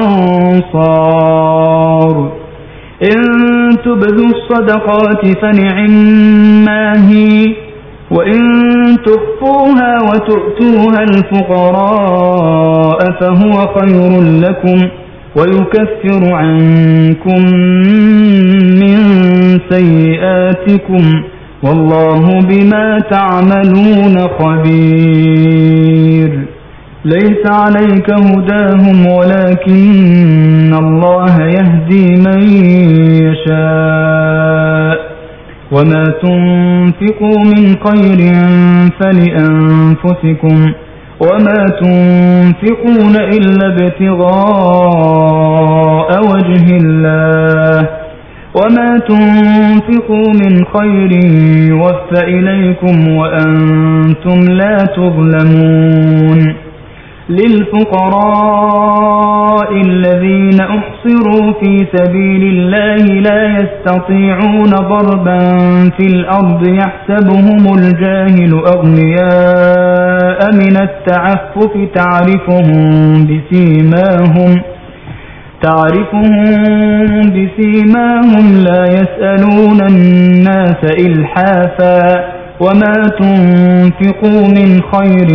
أنصار إن تبدوا الصدقات فنعما هي وإن تخفوها وتؤتوها الفقراء فهو خير لكم ويكفر عنكم من سيئاتكم والله بما تعملون خبير ليس عليك هداهم ولكن الله يهدي من يشاء وما تنفقوا من خير فلأنفسكم وما تنفقون إلا ابتغاء وجه الله وما تنفقوا من خير يوفى إليكم وأنتم لا تظلمون للفقراء الذين أحصروا في سبيل الله لا يستطيعون ضربا في الأرض يحسبهم الجاهل أغنياء من التعفف تعرفهم بسيماهم تعرفهم بسيماهم لا يسألون الناس إلحافا وما تنفقوا من خير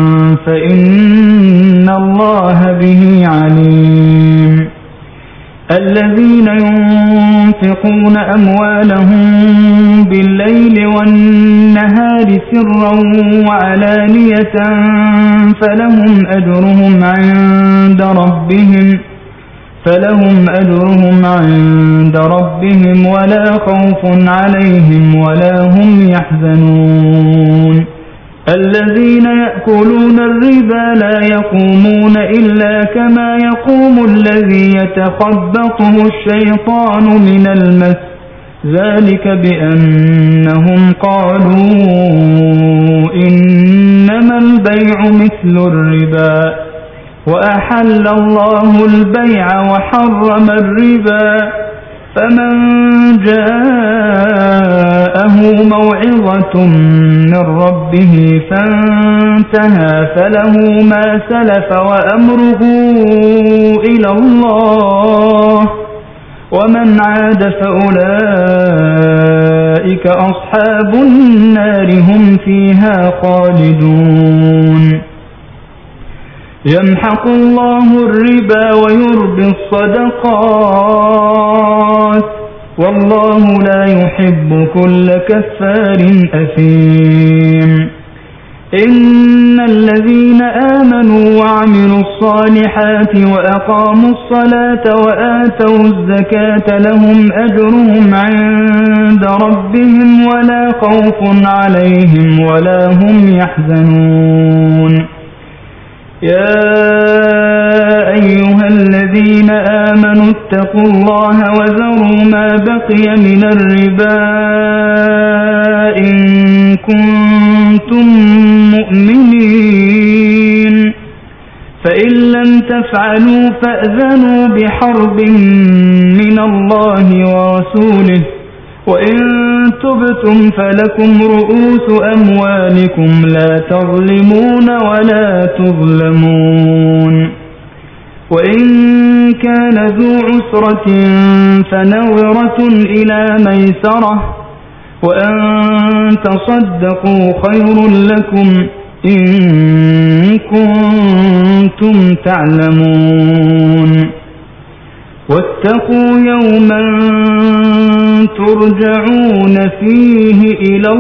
فإن الله به عليم الذين ينفقون أموالهم بالليل والنهار سرا وعلانية فلهم أجرهم عند ربهم فلهم أجرهم عند ربهم ولا خوف عليهم ولا هم يحزنون الذين يأكلون الربا لا يقومون إلا كما يقوم الذي يتخبطه الشيطان من المس ذلك بأنهم قالوا إنما البيع مثل الربا وأحل الله البيع وحرم الربا فمن جاءه موعظة من ربه فانتهى فله ما سلف وأمره إلى الله ومن عاد فأولئك أصحاب النار هم فيها خالدون يمحق الله الربا ويربي الصدقات والله لا يحب كل كفار أثيم إن الذين آمنوا وعملوا الصالحات وأقاموا الصلاة وآتوا الزكاة لهم أجرهم عند ربهم ولا خوف عليهم ولا هم يحزنون يا أيها الذين آمنوا اتقوا الله وذروا ما بقي من الربا إن كنتم مؤمنين فإن لم تفعلوا فأذنوا بحرب من الله ورسوله وإن تبتم فلكم رؤوس أموالكم لا تظلمون ولا تظلمون وإن كان ذو عسرة فنظرة إلى ميسرة وأن تصدقوا خير لكم إن كنتم تعلمون واتقوا يوما ترجعون فيه إلى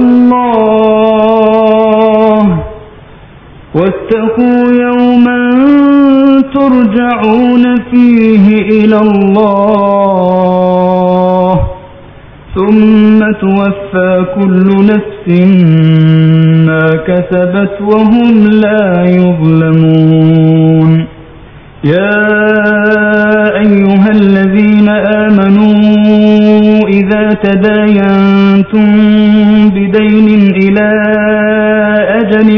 الله واتقوا يوما ترجعون فيه إلى الله ثم توفى كل نفس ما كسبت وهم لا يظلمون يا أيها الذين آمنوا إذا تداينتم بدين إلى أجل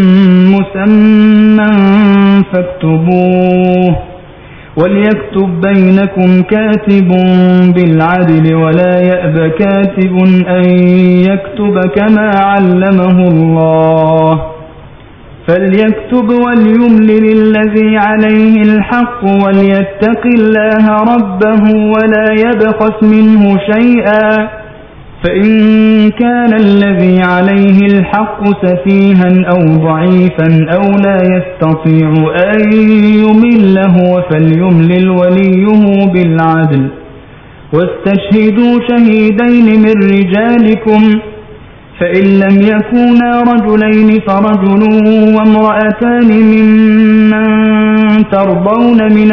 مسمى فاكتبوه وليكتب بينكم كاتب بالعدل ولا يأب كاتب أن يكتب كما علمه الله فليكتب وليملل الذي عليه الحق وليتق الله ربه ولا يبخس منه شيئا فإن كان الذي عليه الحق سفيها أو ضعيفا أو لا يستطيع أن يمل هو فليملل وليه بالعدل واستشهدوا شهيدين من رجالكم فإن لم يكونا رجلين فرجل وامرأتان ممن ترضون من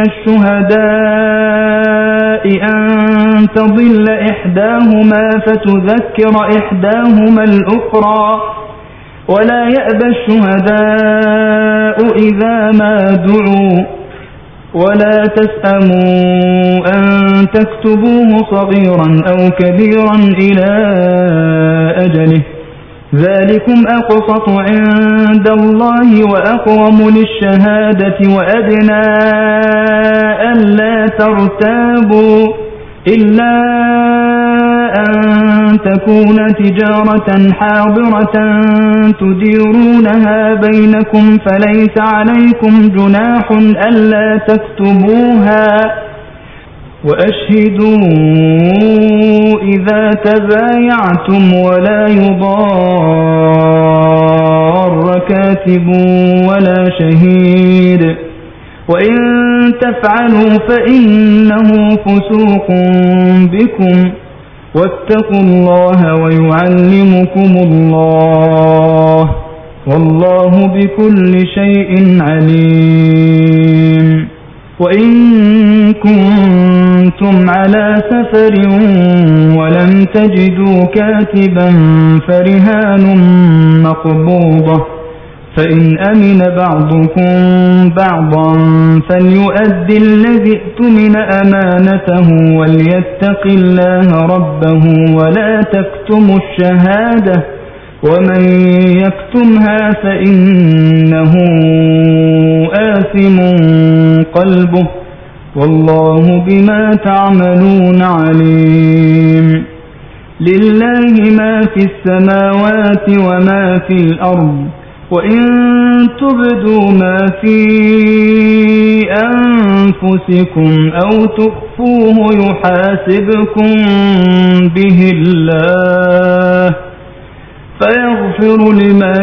الشهداء أن تضل إحداهما فتذكر إحداهما الأخرى ولا يأبى الشهداء إذا ما دعوا ولا تسأموا أن تكتبوه صغيرا أو كبيرا إلى أجله ذلكم أقسط عند الله وأقوم للشهادة وأدنى ألا ترتابوا إلا أن تكون تجارة حاضرة تديرونها بينكم فليس عليكم جناح ألا تكتبوها وأشهدوا إذا تبايعتم ولا يضار كاتب ولا شهيد وإن تفعلوا فإنه فسوق بكم واتقوا الله ويعلمكم الله والله بكل شيء عليم وإن كنتم على سفر ولم تجدوا كاتبا فرهان مقبوضة فإن أمن بعضكم بعضا فليؤدي الذي اؤتمن أمانته وليتق الله ربه ولا تكتموا الشهادة ومن يكتمها فإنه آثم قلبه والله بما تعملون عليم لله ما في السماوات وما في الأرض وإن تبدوا ما في أنفسكم أو تخفوه يحاسبكم به الله فيغفر لمن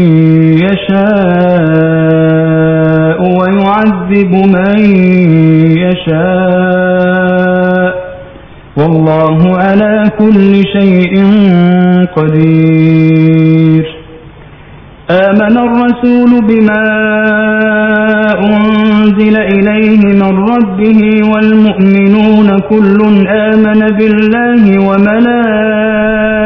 يشاء ويعذب من يشاء والله على كل شيء قدير آمن الرسول بما أنزل إليه من ربه والمؤمنون كل آمن بالله وملائكته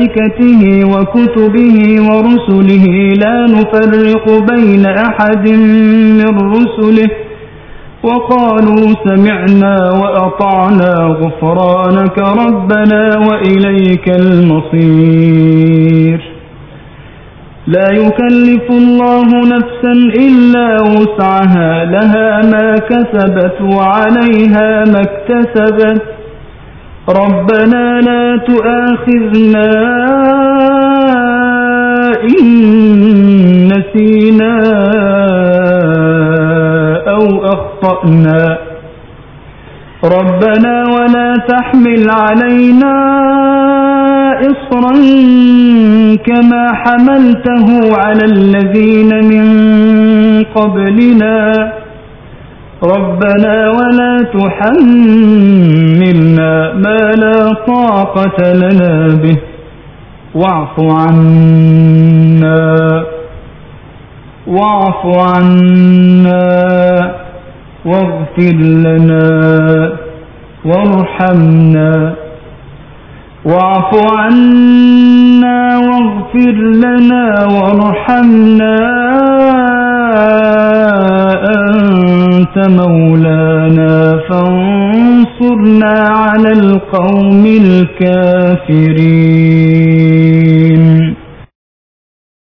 وملائكته وكتبه ورسله لا نفرق بين أحد من رسله وقالوا سمعنا وأطعنا غفرانك ربنا وإليك المصير. لا يكلف الله نفسا إلا وسعها لها ما كسبت وعليها ما اكتسبت ربنا لا تؤاخذنا إن نسينا أو أخطأنا ربنا ولا تحمل علينا إصرا كما حملته على الذين من قبلنا ربنا ولا تحملنا ما لا طاقة لنا به واعف عنا واعف عنا واغفر لنا وارحمنا واعف عنا واغفر لنا وارحمنا أنت مولانا فانصرنا على القوم الكافرين.